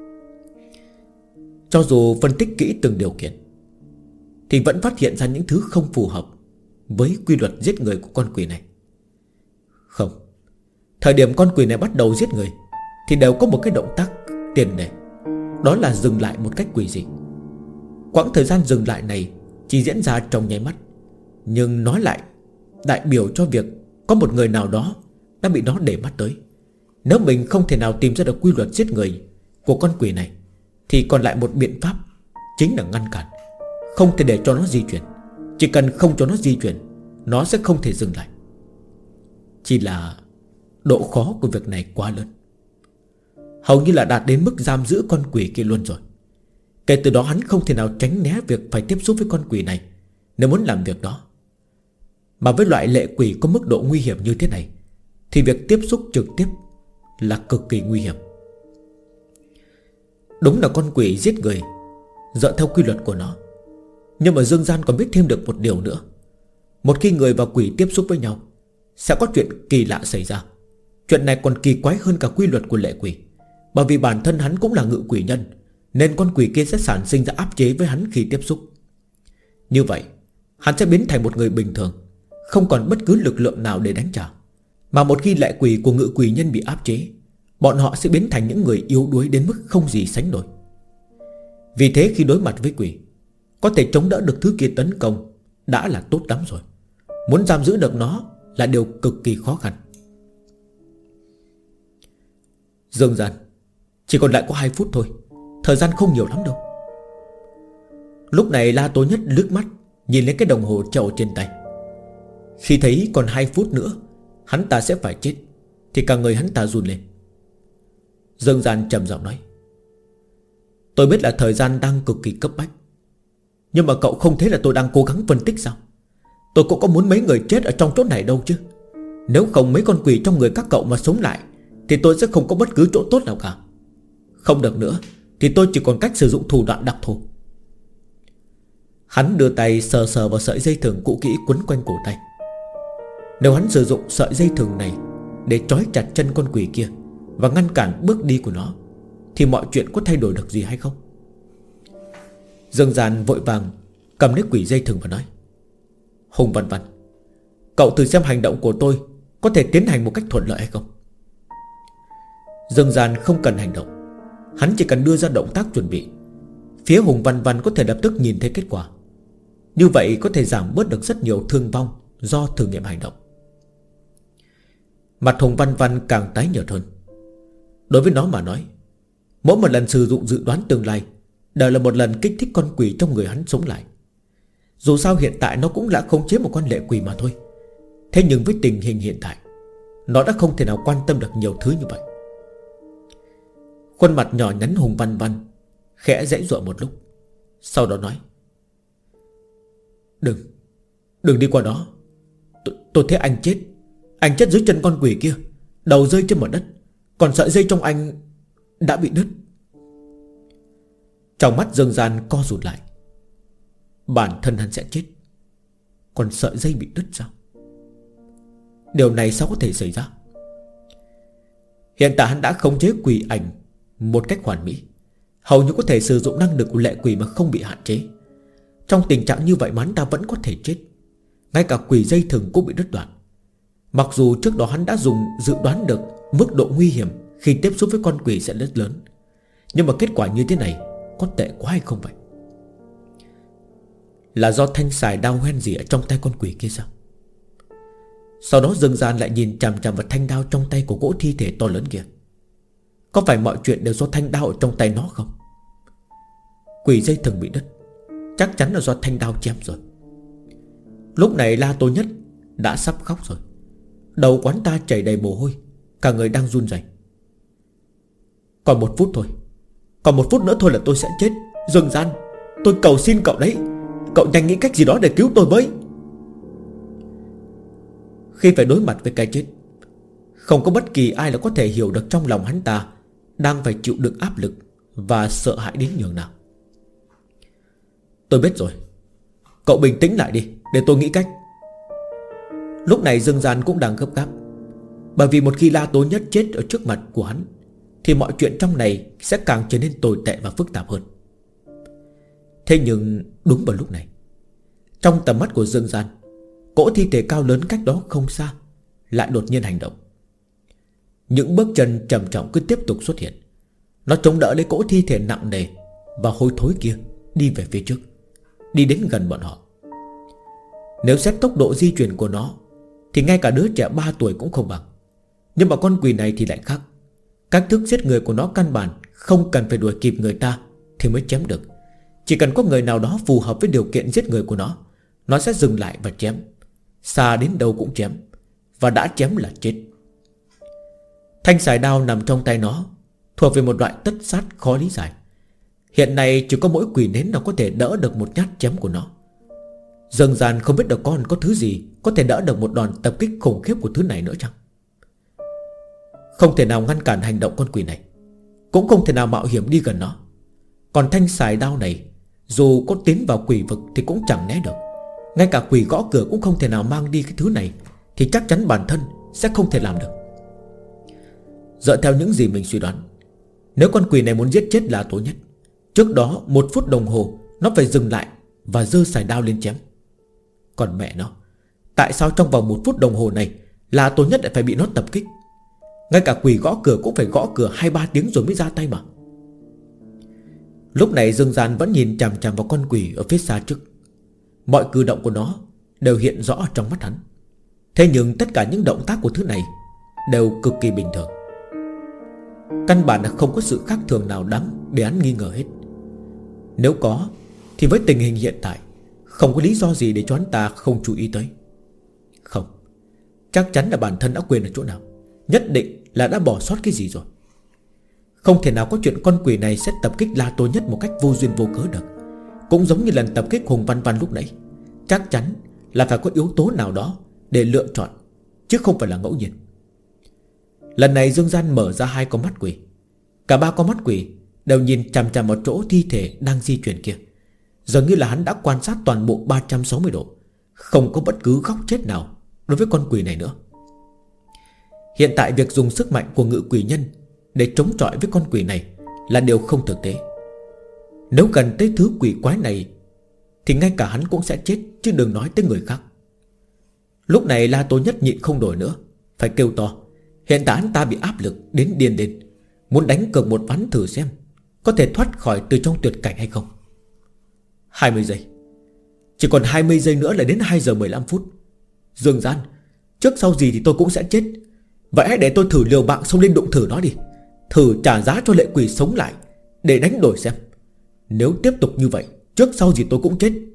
Cho dù phân tích kỹ từng điều kiện thì vẫn phát hiện ra những thứ không phù hợp với quy luật giết người của con quỷ này. Không, thời điểm con quỷ này bắt đầu giết người thì đều có một cái động tác tiền đề, đó là dừng lại một cách quỷ dị. Quãng thời gian dừng lại này chỉ diễn ra trong nháy mắt, nhưng nó lại đại biểu cho việc có một người nào đó đã bị nó để mắt tới. Nếu mình không thể nào tìm ra được quy luật giết người của con quỷ này thì còn lại một biện pháp, chính là ngăn cản. Không thể để cho nó di chuyển. Chỉ cần không cho nó di chuyển, nó sẽ không thể dừng lại. Chỉ là độ khó của việc này quá lớn, hầu như là đạt đến mức giam giữ con quỷ kia luôn rồi. Kể từ đó hắn không thể nào tránh né việc phải tiếp xúc với con quỷ này nếu muốn làm việc đó. Mà với loại lệ quỷ có mức độ nguy hiểm như thế này thì việc tiếp xúc trực tiếp là cực kỳ nguy hiểm. Đúng là con quỷ giết người dựa theo quy luật của nó, nhưng mà Dương Gian còn biết thêm được một điều nữa. Một khi người và quỷ tiếp xúc với nhau sẽ có chuyện kỳ lạ xảy ra. Chuyện này còn kỳ quái hơn cả quy luật của lệ quỷ, bởi vì bản thân hắn cũng là ngự quỷ nhân, nên con quỷ kia sẽ sản sinh ra áp chế với hắn khi tiếp xúc. Như vậy hắn sẽ biến thành một người bình thường, không còn bất cứ lực lượng nào để đánh trả. Mà một khi lệ quỷ của ngự quỷ nhân bị áp chế, bọn họ sẽ biến thành những người yếu đuối đến mức không gì sánh nổi. Vì thế khi đối mặt với quỷ, có thể chống đỡ được thứ kia tấn công đã là tốt lắm rồi. Muốn giam giữ được nó là điều cực kỳ khó khăn. Dương Gian, chỉ còn lại có 2 phút thôi, thời gian không nhiều lắm đâu. Lúc này La Tố Nhất lướt mắt nhìn lên cái đồng hồ treo trên tay. Khi thấy còn 2 phút nữa hắn ta sẽ phải chết thì cả người hắn ta run lên. Dương Gian trầm giọng nói: tôi biết là thời gian đang cực kỳ cấp bách, nhưng mà cậu không thấy là tôi đang cố gắng phân tích sao? Tôi cũng có muốn mấy người chết ở trong chỗ này đâu chứ. Nếu không mấy con quỷ trong người các cậu mà sống lại thì tôi sẽ không có bất cứ chỗ tốt nào cả. Không được nữa thì tôi chỉ còn cách sử dụng thủ đoạn đặc thù. Hắn đưa tay sờ sờ vào sợi dây thừng cũ kỹ quấn quanh cổ tay. Nếu hắn sử dụng sợi dây thừng này để trói chặt chân con quỷ kia và ngăn cản bước đi của nó thì mọi chuyện có thay đổi được gì hay không? Dương Gian vội vàng cầm lấy quỷ dây thừng và nói: Hùng Văn Văn, cậu thử xem hành động của tôi có thể tiến hành một cách thuận lợi hay không. Dương Gian không cần hành động, hắn chỉ cần đưa ra động tác chuẩn bị. Phía Hùng Văn Văn có thể lập tức nhìn thấy kết quả. Như vậy có thể giảm bớt được rất nhiều thương vong do thử nghiệm hành động. Mặt Hùng Văn Văn càng tái nhợt hơn. Đối với nó mà nói, mỗi một lần sử dụng dự đoán tương lai đều là một lần kích thích con quỷ trong người hắn sống lại. Dù sao hiện tại nó cũng đã khống chế một con lệ quỷ mà thôi. Thế nhưng với tình hình hiện tại, nó đã không thể nào quan tâm được nhiều thứ như vậy. Khuôn mặt nhỏ nhắn Hùng Văn Văn khẽ giãy giụa một lúc, sau đó nói: Đừng đi qua đó. Tôi thấy anh chết. Anh chết dưới chân con quỷ kia, đầu rơi trên mặt đất, còn sợi dây trong anh đã bị đứt. Trong mắt Dương Gian co rụt lại. Bản thân hắn sẽ chết, còn sợi dây bị đứt sao? Điều này sao có thể xảy ra? Hiện tại hắn đã khống chế quỷ ảnh một cách hoàn mỹ, hầu như có thể sử dụng năng lực của lệ quỷ mà không bị hạn chế. Trong tình trạng như vậy mà hắn ta vẫn có thể chết. Ngay cả quỷ dây thừng cũng bị đứt đoạn. Mặc dù trước đó hắn đã dùng dự đoán được mức độ nguy hiểm khi tiếp xúc với con quỷ sẽ rất lớn, nhưng mà kết quả như thế này có tệ quá hay không vậy? Là do thanh xài đao hoen gì ở trong tay con quỷ kia sao? Sau đó Dương Gian lại nhìn chằm chằm vào thanh đao trong tay của gỗ thi thể to lớn kia. Có phải mọi chuyện đều do thanh đao ở trong tay nó không? Quỷ dây thừng bị đứt, chắc chắn là do thanh đao chém rồi. Lúc này La Tô Nhất đã sắp khóc rồi. Đầu quán ta chảy đầy mồ hôi, cả người đang run rẩy. Còn 1 phút thôi, còn 1 phút nữa thôi là tôi sẽ chết. Dương Gian, tôi cầu xin cậu đấy, cậu nhanh nghĩ cách gì đó để cứu tôi với. Khi phải đối mặt với cái chết, không có bất kỳ ai là có thể hiểu được trong lòng hắn ta đang phải chịu đựng áp lực và sợ hãi đến nhường nào. Tôi biết rồi, cậu bình tĩnh lại đi, để tôi nghĩ cách. Lúc này Dương Gian cũng đang gấp gáp, bởi vì một khi La Tố Nhất chết ở trước mặt của hắn thì mọi chuyện trong này sẽ càng trở nên tồi tệ và phức tạp hơn. Thế nhưng đúng vào lúc này, trong tầm mắt của Dương Gian, cỗ thi thể cao lớn cách đó không xa lại đột nhiên hành động. Những bước chân trầm trọng cứ tiếp tục xuất hiện. Nó chống đỡ lấy cỗ thi thể nặng nề và hôi thối kia, đi về phía trước, đi đến gần bọn họ. Nếu xét tốc độ di chuyển của nó thì ngay cả đứa trẻ 3 tuổi cũng không bằng. Nhưng mà con quỷ này thì lại khác. Cách thức giết người của nó căn bản không cần phải đuổi kịp người ta thì mới chém được. Chỉ cần có người nào đó phù hợp với điều kiện giết người của nó sẽ dừng lại và chém. Xa đến đâu cũng chém, và đã chém là chết. Thanh xài đao nằm trong tay nó thuộc về một loại tất sát khó lý giải. Hiện nay chỉ có mỗi quỷ nến nào có thể đỡ được một nhát chém của nó. Dương Gian không biết được con có thứ gì có thể đỡ được một đòn tập kích khủng khiếp của thứ này nữa chăng? Không thể nào ngăn cản hành động con quỷ này, cũng không thể nào mạo hiểm đi gần nó. Còn thanh xài đao này, dù có tiến vào quỷ vực thì cũng chẳng né được. Ngay cả quỷ gõ cửa cũng không thể nào mang đi cái thứ này, thì chắc chắn bản thân sẽ không thể làm được. Dựa theo những gì mình suy đoán, nếu con quỷ này muốn giết chết La Tố Nhất, trước đó 1 phút đồng hồ nó phải dừng lại và giơ xài đao lên chém. Còn mẹ nó, tại sao trong vòng 1 phút đồng hồ này La Tố Nhất lại phải bị nó tập kích? Ngay cả quỷ gõ cửa cũng phải gõ cửa 2-3 tiếng rồi mới ra tay mà. Lúc này Dương Gian vẫn nhìn chằm chằm vào con quỷ ở phía xa trước. Mọi cử động của nó đều hiện rõ trong mắt hắn. Thế nhưng tất cả những động tác của thứ này đều cực kỳ bình thường. căn bản là không có sự khác thường nào đáng để hắn nghi ngờ hết. Nếu có thì với tình hình hiện tại không có lý do gì để cho hắn ta không chú ý tới. Không, chắc chắn là bản thân đã quên ở chỗ nào. Nhất định là đã bỏ sót cái gì rồi. Không thể nào có chuyện con quỷ này sẽ tập kích La Tô Nhất một cách vô duyên vô cớ được. Cũng giống như lần tập kích Hùng Văn Văn lúc nãy. Chắc chắn là phải có yếu tố nào đó để lựa chọn, chứ không phải là ngẫu nhiên. Lần này Dương Gian mở ra 2 con mắt quỷ. Cả 3 con mắt quỷ đều nhìn chằm chằm vào chỗ thi thể đang di chuyển kia. Dường như là hắn đã quan sát toàn bộ 360 độ, không có bất cứ góc chết nào đối với con quỷ này nữa. Hiện tại việc dùng sức mạnh của ngự quỷ nhân để chống chọi với con quỷ này là điều không thực tế. Nếu gần tới thứ quỷ quái này thì ngay cả hắn cũng sẽ chết, chứ đừng nói tới người khác. Lúc này La Tô Nhất nhịn không nổi nữa, phải kêu to. Hiện tại hắn ta bị áp lực đến điên lên, muốn đánh cược một ván thử xem có thể thoát khỏi từ trong tuyệt cảnh hay không. 20 giây. Chỉ còn 20 giây nữa là đến 2 giờ 15 phút. Dương Gian, trước sau gì thì tôi cũng sẽ chết. Vậy hãy để tôi thử liều mạng xông lên đụng thử nó đi. Thử trả giá cho lệ quỷ sống lại để đánh đổi xem. Nếu tiếp tục như vậy, trước sau gì tôi cũng chết.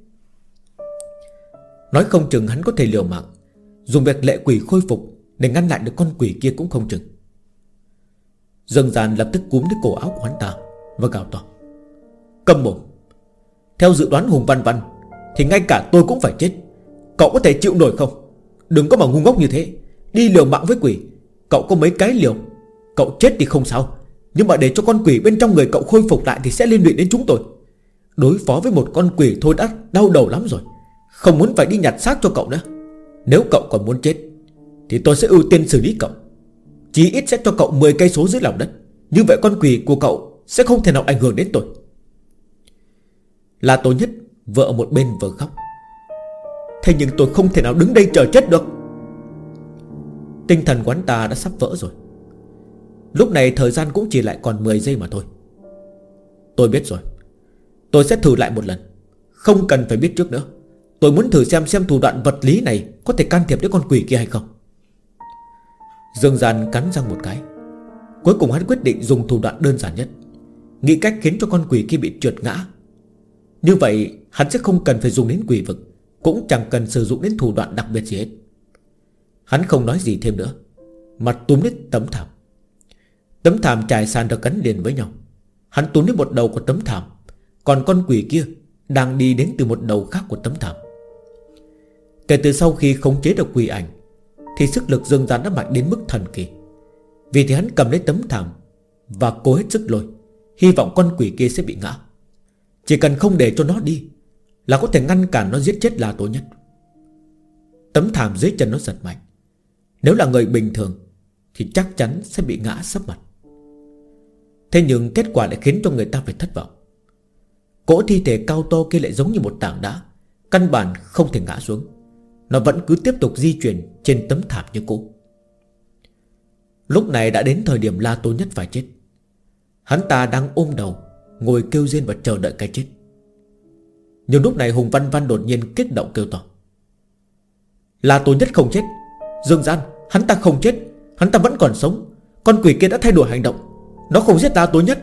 Nói không chừng hắn có thể liều mạng, dùng việc lệ quỷ khôi phục để ngăn lại được con quỷ kia cũng không chừng. Dương Gian lập tức cúm lấy cổ áo của hắn ta và gào to: câm mồm. Theo dự đoán Hùng Văn Văn thì ngay cả tôi cũng phải chết. Cậu có thể chịu nổi không? Đừng có mà ngu ngốc như thế. Đi liều mạng với quỷ. Cậu có mấy cái liều. Cậu chết thì không sao, nhưng mà để cho con quỷ bên trong người cậu khôi phục lại thì sẽ liên lụy đến chúng tôi. Đối phó với một con quỷ thôi đã đau đầu lắm rồi, không muốn phải đi nhặt xác cho cậu nữa. Nếu cậu còn muốn chết thì tôi sẽ ưu tiên xử lý cậu. Chí ít sẽ cho cậu 10 cây số dưới lòng đất. Như vậy con quỷ của cậu sẽ không thể nào ảnh hưởng đến tôi. La Tô Nhất vợ ở một bên vừa khóc: thế nhưng tôi không thể nào đứng đây chờ chết được. Tinh thần quán ta đã sắp vỡ rồi. Lúc này thời gian cũng chỉ lại còn 10 giây mà thôi. Tôi biết rồi, tôi sẽ thử lại một lần. Không cần phải biết trước nữa. Tôi muốn thử xem thủ đoạn vật lý này có thể can thiệp đến con quỷ kia hay không. Dương Gian cắn răng một cái. Cuối cùng hắn quyết định dùng thủ đoạn đơn giản nhất, nghĩ cách khiến cho con quỷ kia bị trượt ngã. Như vậy hắn sẽ không cần phải dùng đến quỷ vực, cũng chẳng cần sử dụng đến thủ đoạn đặc biệt gì hết. Hắn không nói gì thêm nữa, mặt túm lấy tấm thảm. Tấm thảm trải sàn được gắn liền với nhau. Hắn túm lấy một đầu của tấm thảm, còn con quỷ kia đang đi đến từ một đầu khác của tấm thảm. Kể từ sau khi khống chế được quỷ ảnh thì sức lực Dương Gian đã mạnh đến mức thần kỳ. Vì thế hắn cầm lấy tấm thảm và cố hết sức lôi, hy vọng con quỷ kia sẽ bị ngã. Chỉ cần không để cho nó đi là có thể ngăn cản nó giết chết La Tô Nhất. Tấm thảm dưới chân nó giật mạnh. Nếu là người bình thường thì chắc chắn sẽ bị ngã sấp mặt. Thế nhưng kết quả lại khiến cho người ta phải thất vọng. Cỗ thi thể cao to kia lại giống như một tảng đá, căn bản không thể ngã xuống. Nó vẫn cứ tiếp tục di chuyển trên tấm thảm như cũ. Lúc này đã đến thời điểm La Tô Nhất phải chết. Hắn ta đang ôm đầu, ngồi kêu rên và chờ đợi cái chết. Nhưng lúc này Hùng Văn Văn đột nhiên kích động kêu to: La Tô Nhất không chết. Dương Gian, hắn ta không chết. Hắn ta vẫn còn sống. Con quỷ kia đã thay đổi hành động. Nó không giết La Tô Nhất.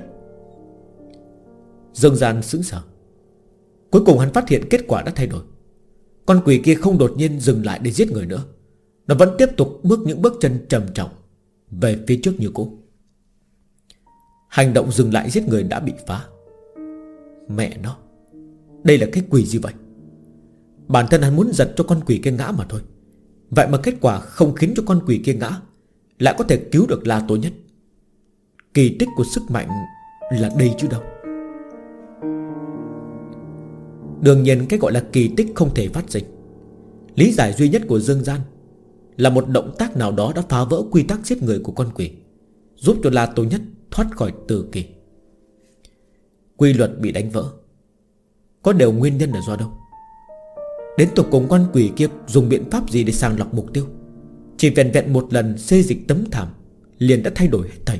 Dương Gian sững sờ. Cuối cùng hắn phát hiện kết quả đã thay đổi. Con quỷ kia không đột nhiên dừng lại để giết người nữa. Nó vẫn tiếp tục bước những bước chân trầm trọng về phía trước như cũ. Hành động dừng lại giết người đã bị phá. Mẹ nó, đây là cái quỷ gì vậy? Bản thân hắn muốn giật cho con quỷ kia ngã mà thôi. Vậy mà kết quả không khiến cho con quỷ kia ngã, lại có thể cứu được La Tô Nhất. Kỳ tích của sức mạnh là đây chứ đâu. Đương nhiên cái gọi là kỳ tích không thể phát sinh. Lý giải duy nhất của Dương Gian là một động tác nào đó đã phá vỡ quy tắc giết người của con quỷ, giúp cho La Tô Nhất thoát khỏi tử kỳ. Quy luật bị đánh vỡ. Có đều nguyên nhân là do đâu? Đến tột cùng con quỷ kia dùng biện pháp gì để sàng lọc mục tiêu? Chỉ vẹn vẹn một lần xê dịch tấm thảm liền đã thay đổi hết thảy.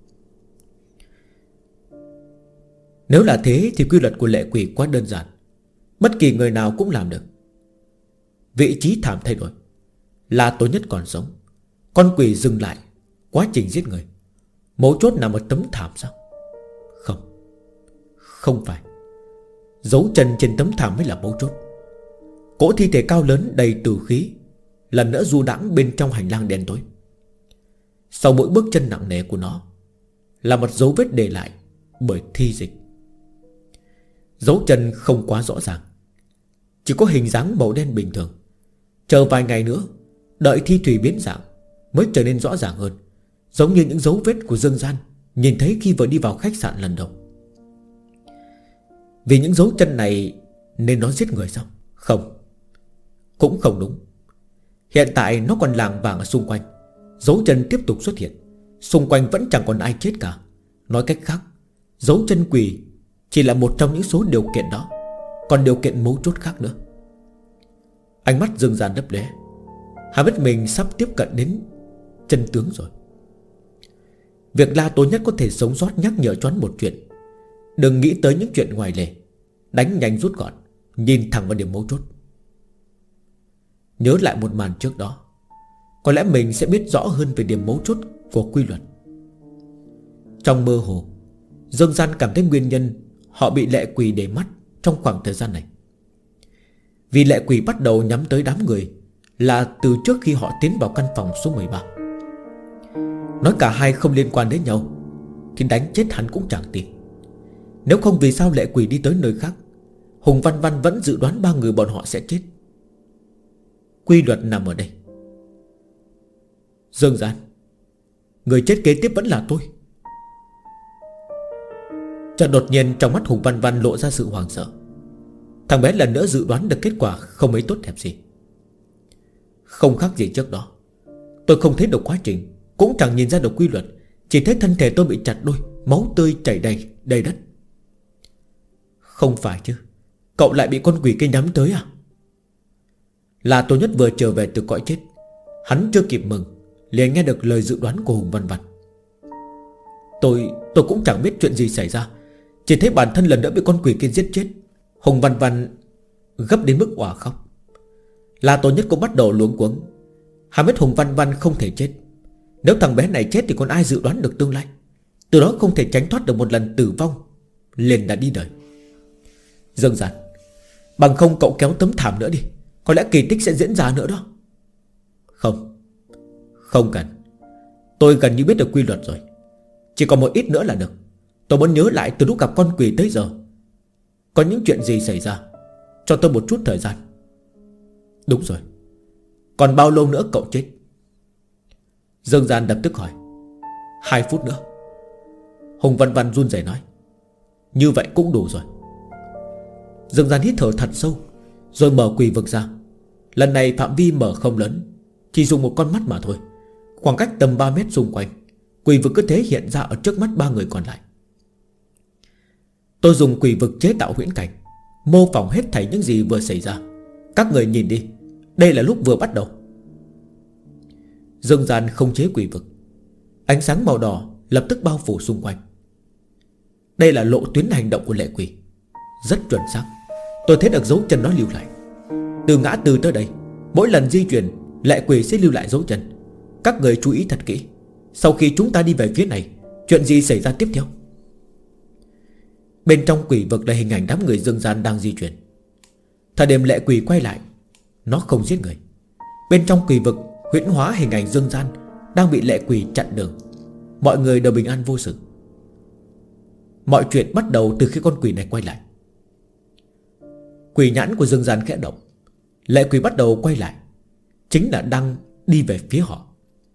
Nếu là thế thì quy luật của lệ quỷ quá đơn giản, bất kỳ người nào cũng làm được. Vị trí thảm thay đổi, La Tô Nhất còn sống, con quỷ dừng lại quá trình giết người. Mấu chốt nằm ở tấm thảm sao? Không, không phải. Dấu chân trên tấm thảm mới là mấu chốt. Cỗ thi thể cao lớn đầy tử khí lần nữa du đãng bên trong hành lang đen tối. Sau mỗi bước chân nặng nề của nó là một dấu vết để lại bởi thi dịch. Dấu chân không quá rõ ràng, chỉ có hình dáng màu đen bình thường. Chờ vài ngày nữa, đợi thi thủy biến dạng mới trở nên rõ ràng hơn, giống như những dấu vết của Dương Gian nhìn thấy khi vừa đi vào khách sạn lần đầu. Vì những dấu chân này nên nó giết người sao? Không, cũng không đúng. Hiện tại nó còn lảng vảng ở xung quanh. Dấu chân tiếp tục xuất hiện, xung quanh vẫn chẳng còn ai chết cả. Nói cách khác, dấu chân quỷ chỉ là một trong những số điều kiện đó. Còn điều kiện mấu chốt khác nữa. Ánh mắt Dương Gian lấp lóe. Hắn biết mình sắp tiếp cận đến chân tướng rồi. Việc La Tố Nhất có thể sống sót nhắc nhở cho hắn một chuyện. Đừng nghĩ tới những chuyện ngoài lề, đánh nhanh rút gọn, nhìn thẳng vào điểm mấu chốt. Nhớ lại một màn trước đó, có lẽ mình sẽ biết rõ hơn về điểm mấu chốt của quy luật. Trong mơ hồ, Dương Gian cảm thấy nguyên nhân họ bị lệ quỷ để mắt trong khoảng thời gian này. Vì lệ quỷ bắt đầu nhắm tới đám người là từ trước khi họ tiến vào căn phòng số 13. Nói cả hai không liên quan đến nhau thì đánh chết hắn cũng chẳng tin. Nếu không, vì sao lệ quỷ đi tới nơi khác? Hùng Văn Văn vẫn dự đoán ba người bọn họ sẽ chết. Quy luật nằm ở đây. Dương Gian, người chết kế tiếp vẫn là tôi. Chợt đột nhiên trong mắt Hùng Văn Văn lộ ra sự hoảng sợ. Thằng bé lần nữa dự đoán được kết quả không mấy tốt đẹp gì. Không khác gì trước đó. Tôi không thấy được quá trình, cũng chẳng nhìn ra được quy luật, chỉ thấy thân thể tôi bị chặt đôi, máu tươi chảy đầy đất. Không phải chứ, cậu lại bị con quỷ kia nhắm tới à? Là Tô Nhất vừa trở về từ cõi chết, hắn chưa kịp mừng liền nghe được lời dự đoán của Hùng Văn Văn. Tôi cũng chẳng biết chuyện gì xảy ra, chỉ thấy bản thân lần nữa bị con quỷ kia giết chết. Hùng Văn Văn gấp đến mức òa khóc. La Tô Nhất cũng bắt đầu luống cuống. Hắn biết Hùng Văn Văn không thể chết. Nếu thằng bé này chết thì còn ai dự đoán được tương lai. Từ đó không thể tránh thoát được một lần tử vong, liền đã đi đời. Dương Gian, bằng không cậu kéo tấm thảm nữa đi, có lẽ kỳ tích sẽ diễn ra nữa đó. Không cần. Tôi gần như biết được quy luật rồi. Chỉ còn một ít nữa là được. Tôi muốn nhớ lại từ lúc gặp con quỷ tới giờ có những chuyện gì xảy ra. Cho tôi một chút thời gian. Đúng rồi, còn bao lâu nữa cậu chết? Dương Gian lập tức hỏi. 2 phút nữa. Hùng Văn Văn run rẩy nói. Như vậy cũng đủ rồi. Dương Gian hít thở thật sâu, rồi mở quỷ vực ra. Lần này phạm vi mở không lớn, chỉ dùng một con mắt mà thôi. Khoảng cách tầm 3 mét xung quanh, quỷ vực cứ thế hiện ra ở trước mắt ba người còn lại. Tôi dùng quỷ vực chế tạo huyễn cảnh, mô phỏng hết thảy những gì vừa xảy ra. Các người nhìn đi, đây là lúc vừa bắt đầu. Dương Gian không chế quỷ vực. Ánh sáng màu đỏ lập tức bao phủ xung quanh. Đây là lộ tuyến hành động của lệ quỷ, rất chuẩn xác. Tôi thấy được dấu chân nó lưu lại. Từ ngã tư tới đây, mỗi lần di chuyển lệ quỷ sẽ lưu lại dấu chân. Các người chú ý thật kỹ. Sau khi chúng ta đi về phía này, chuyện gì xảy ra tiếp theo? Bên trong quỷ vực là hình ảnh đám người Dương Gian đang di chuyển. Thời điểm lệ quỷ quay lại, nó không giết người. Bên trong quỷ vực huyễn hóa hình ảnh Dương Gian đang bị lệ quỷ chặn đường. Mọi người đều bình an vô sự. Mọi chuyện bắt đầu từ khi con quỷ này quay lại. Quỷ nhãn của Dương Gian khẽ động. Lệ quỷ bắt đầu quay lại, chính là đang đi về phía họ.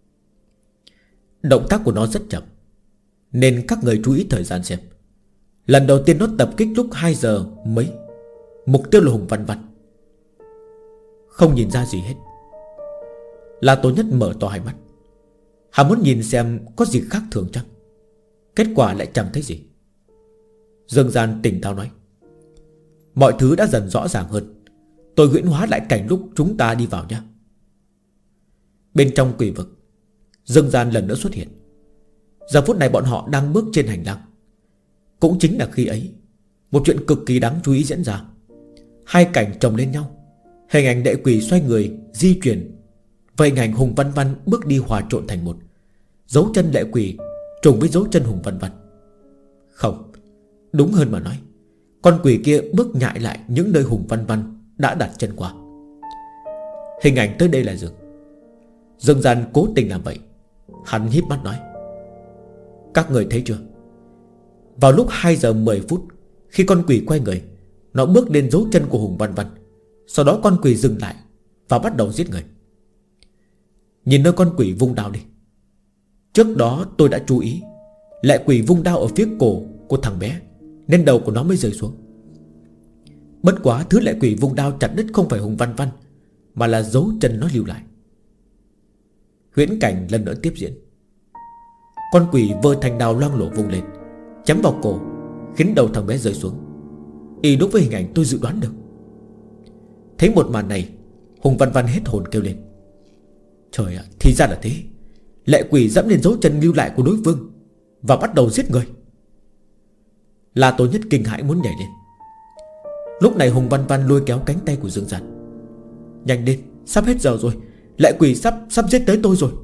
Động tác của nó rất chậm, nên các người chú ý thời gian xem. Lần đầu tiên nó tập kích lúc 2 giờ mấy. Mục tiêu là Hùng Văn Văn. Không nhìn ra gì hết. La Tố Nhất mở to hai mắt. Hắn muốn nhìn xem có gì khác thường chăng. Kết quả lại chẳng thấy gì. Dương Gian tỉnh táo nói. Mọi thứ đã dần rõ ràng hơn. Tôi huyễn hóa lại cảnh lúc chúng ta đi vào nhé. Bên trong quỷ vực, Dương Gian lần nữa xuất hiện. Giờ phút này bọn họ đang bước trên hành lang. Cũng chính là khi ấy, một chuyện cực kỳ đáng chú ý diễn ra. Hai cảnh chồng lên nhau. Hình ảnh đệ quỷ xoay người di chuyển, và hình ảnh Hùng Văn Văn bước đi hòa trộn thành một. Dấu chân đệ quỷ trùng với dấu chân Hùng Văn Văn. Không, đúng hơn mà nói, con quỷ kia bước nhại lại những nơi Hùng Văn Văn đã đặt chân qua. Hình ảnh tới đây là dừng. Dương Gian cố tình làm vậy. Hắn híp mắt nói: các người thấy chưa? Vào lúc 2 giờ 10 phút, khi con quỷ quay người, nó bước lên dấu chân của Hùng Văn Văn. Sau đó con quỷ dừng lại và bắt đầu giết người. Nhìn nơi con quỷ vung đao đi. Trước đó tôi đã chú ý, lệ quỷ vung đao ở phía cổ của thằng bé, nên đầu của nó mới rơi xuống. Bất quá thứ lệ quỷ vung đao chặt đứt không phải Hùng Văn Văn, mà là dấu chân nó lưu lại. Huyễn cảnh lần nữa tiếp diễn. Con quỷ vơ thanh đao loang lổ vung lên, chém vào cổ, khiến đầu thằng bé rơi xuống. Y đúng với hình ảnh tôi dự đoán được. Thấy một màn này, Hùng Văn Văn hết hồn kêu lên: trời ạ, thì ra là thế. Lệ quỷ dẫm lên dấu chân lưu lại của đối phương và bắt đầu giết người. La Tố Nhất kinh hãi muốn nhảy lên. Lúc này Hùng Văn Văn lôi kéo cánh tay của Dương Gian: nhanh lên, sắp hết giờ rồi. Lệ quỷ sắp giết tới tôi rồi.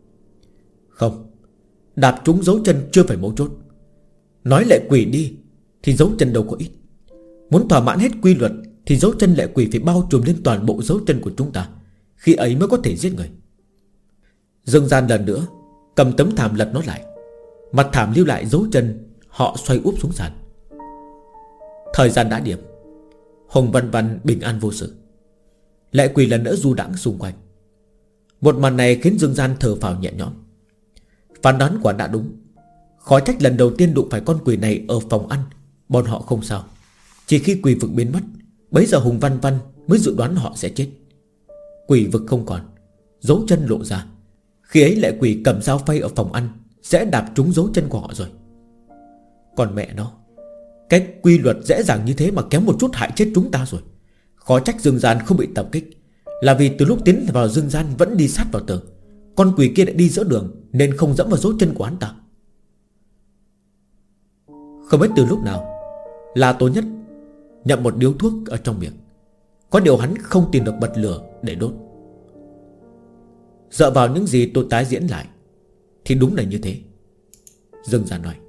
Không, đạp trúng dấu chân chưa phải mấu chốt. Nói lệ quỷ đi thì dấu chân đâu có ít. Muốn thỏa mãn hết quy luật thì dấu chân lệ quỷ phải bao trùm lên toàn bộ dấu chân của chúng ta, khi ấy mới có thể giết người. Dương Gian lần nữa cầm tấm thảm lật nó lại. Mặt thảm lưu lại dấu chân họ xoay úp xuống sàn. Thời gian đã điểm. Hùng Văn Văn bình an vô sự. Lệ quỷ lần nữa du đãng xung quanh. Một màn này khiến Dương Gian thở phào nhẹ nhõm. Phán đoán quả đã đúng. Khó trách lần đầu tiên đụng phải con quỷ này ở phòng ăn, bọn họ không sao. Chỉ khi quỷ vực biến mất, bấy giờ Hùng Văn Văn mới dự đoán họ sẽ chết. Quỷ vực không còn, dấu chân lộ ra. Khi ấy lệ quỷ cầm dao phay ở phòng ăn sẽ đạp trúng dấu chân của họ rồi. Còn mẹ nó, cái quy luật dễ dàng như thế mà kém một chút hại chết chúng ta rồi. Khó trách Dương Gian không bị tập kích, là vì từ lúc tiến vào Dương Gian vẫn đi sát vào tường. Con quỷ kia đã đi giữa đường nên không dẫm vào dấu chân của hắn ta. Không biết từ lúc nào, La Tố Nhất nhậm một điếu thuốc ở trong miệng. Có điều hắn không tìm được bật lửa để đốt. Dựa vào những gì tôi tái diễn lại thì đúng là như thế. Dương Gian nói.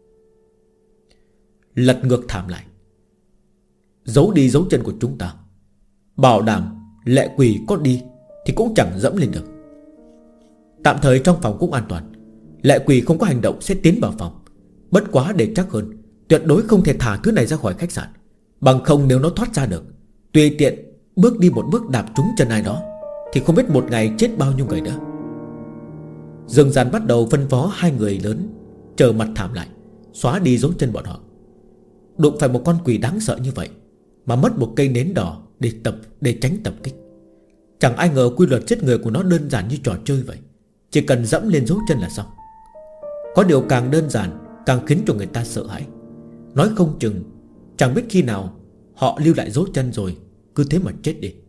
Lật ngược thảm lại, giấu đi dấu chân của chúng ta, bảo đảm lệ quỷ có đi thì cũng chẳng dẫm lên được. Tạm thời trong phòng cũng an toàn. Lệ quỷ không có hành động sẽ tiến vào phòng. Bất quá để chắc hơn, tuyệt đối không thể thả thứ này ra khỏi khách sạn. Bằng không nếu nó thoát ra được, tùy tiện bước đi một bước đạp trúng chân ai đó thì không biết một ngày chết bao nhiêu người nữa. Dương Gian bắt đầu phân phó 2 người lớn chờ mặt thảm lại, xóa đi dấu chân bọn họ. Đụng phải một con quỷ đáng sợ như vậy mà mất một cây nến đỏ để tránh tập kích. Chẳng ai ngờ quy luật giết người của nó đơn giản như trò chơi vậy. Chỉ cần dẫm lên dấu chân là xong. Có điều càng đơn giản càng khiến cho người ta sợ hãi. Nói không chừng chẳng biết khi nào họ lưu lại dấu chân rồi cứ thế mà chết đi.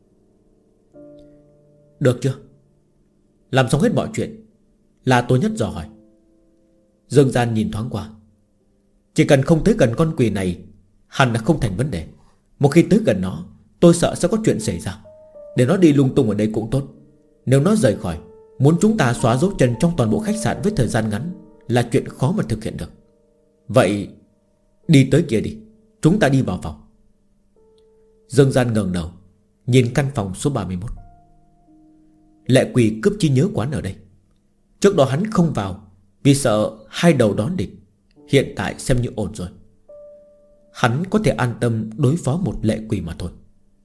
Được chưa? Làm xong hết mọi chuyện, La Tố Nhất dò hỏi. Dương Gian nhìn thoáng qua. Chỉ cần không tới gần con quỷ này hẳn là không thành vấn đề. Một khi tới gần nó, tôi sợ sẽ có chuyện xảy ra. Để nó đi lung tung ở đây cũng tốt. Nếu nó rời khỏi, muốn chúng ta xóa dấu chân trong toàn bộ khách sạn với thời gian ngắn là chuyện khó mà thực hiện được. Vậy đi tới kia đi, chúng ta đi vào phòng. Dương Gian ngẩng đầu nhìn căn phòng số 31. Lệ quỷ cướp trí nhớ quán ở đây. Trước đó hắn không vào vì sợ 2 đầu đón địch. Hiện tại xem như ổn rồi. Hắn có thể an tâm đối phó một lệ quỷ mà thôi.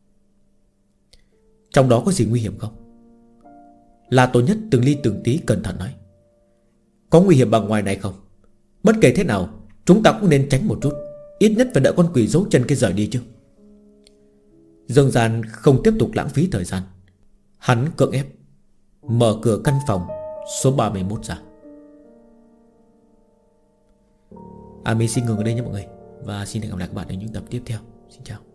Trong đó có gì nguy hiểm không? La Tố Nhất từng ly từng tí cẩn thận nói. Có nguy hiểm bằng ngoài này không? Bất kể thế nào chúng ta cũng nên tránh một chút. Ít nhất phải đợi con quỷ giấu chân kia rời đi chứ. Dương Gian không tiếp tục lãng phí thời gian. Hắn cưỡng ép mở cửa căn phòng số 31 ra. Mình xin ngừng ở đây nhé mọi người. Và xin hẹn gặp lại các bạn ở những tập tiếp theo. Xin chào.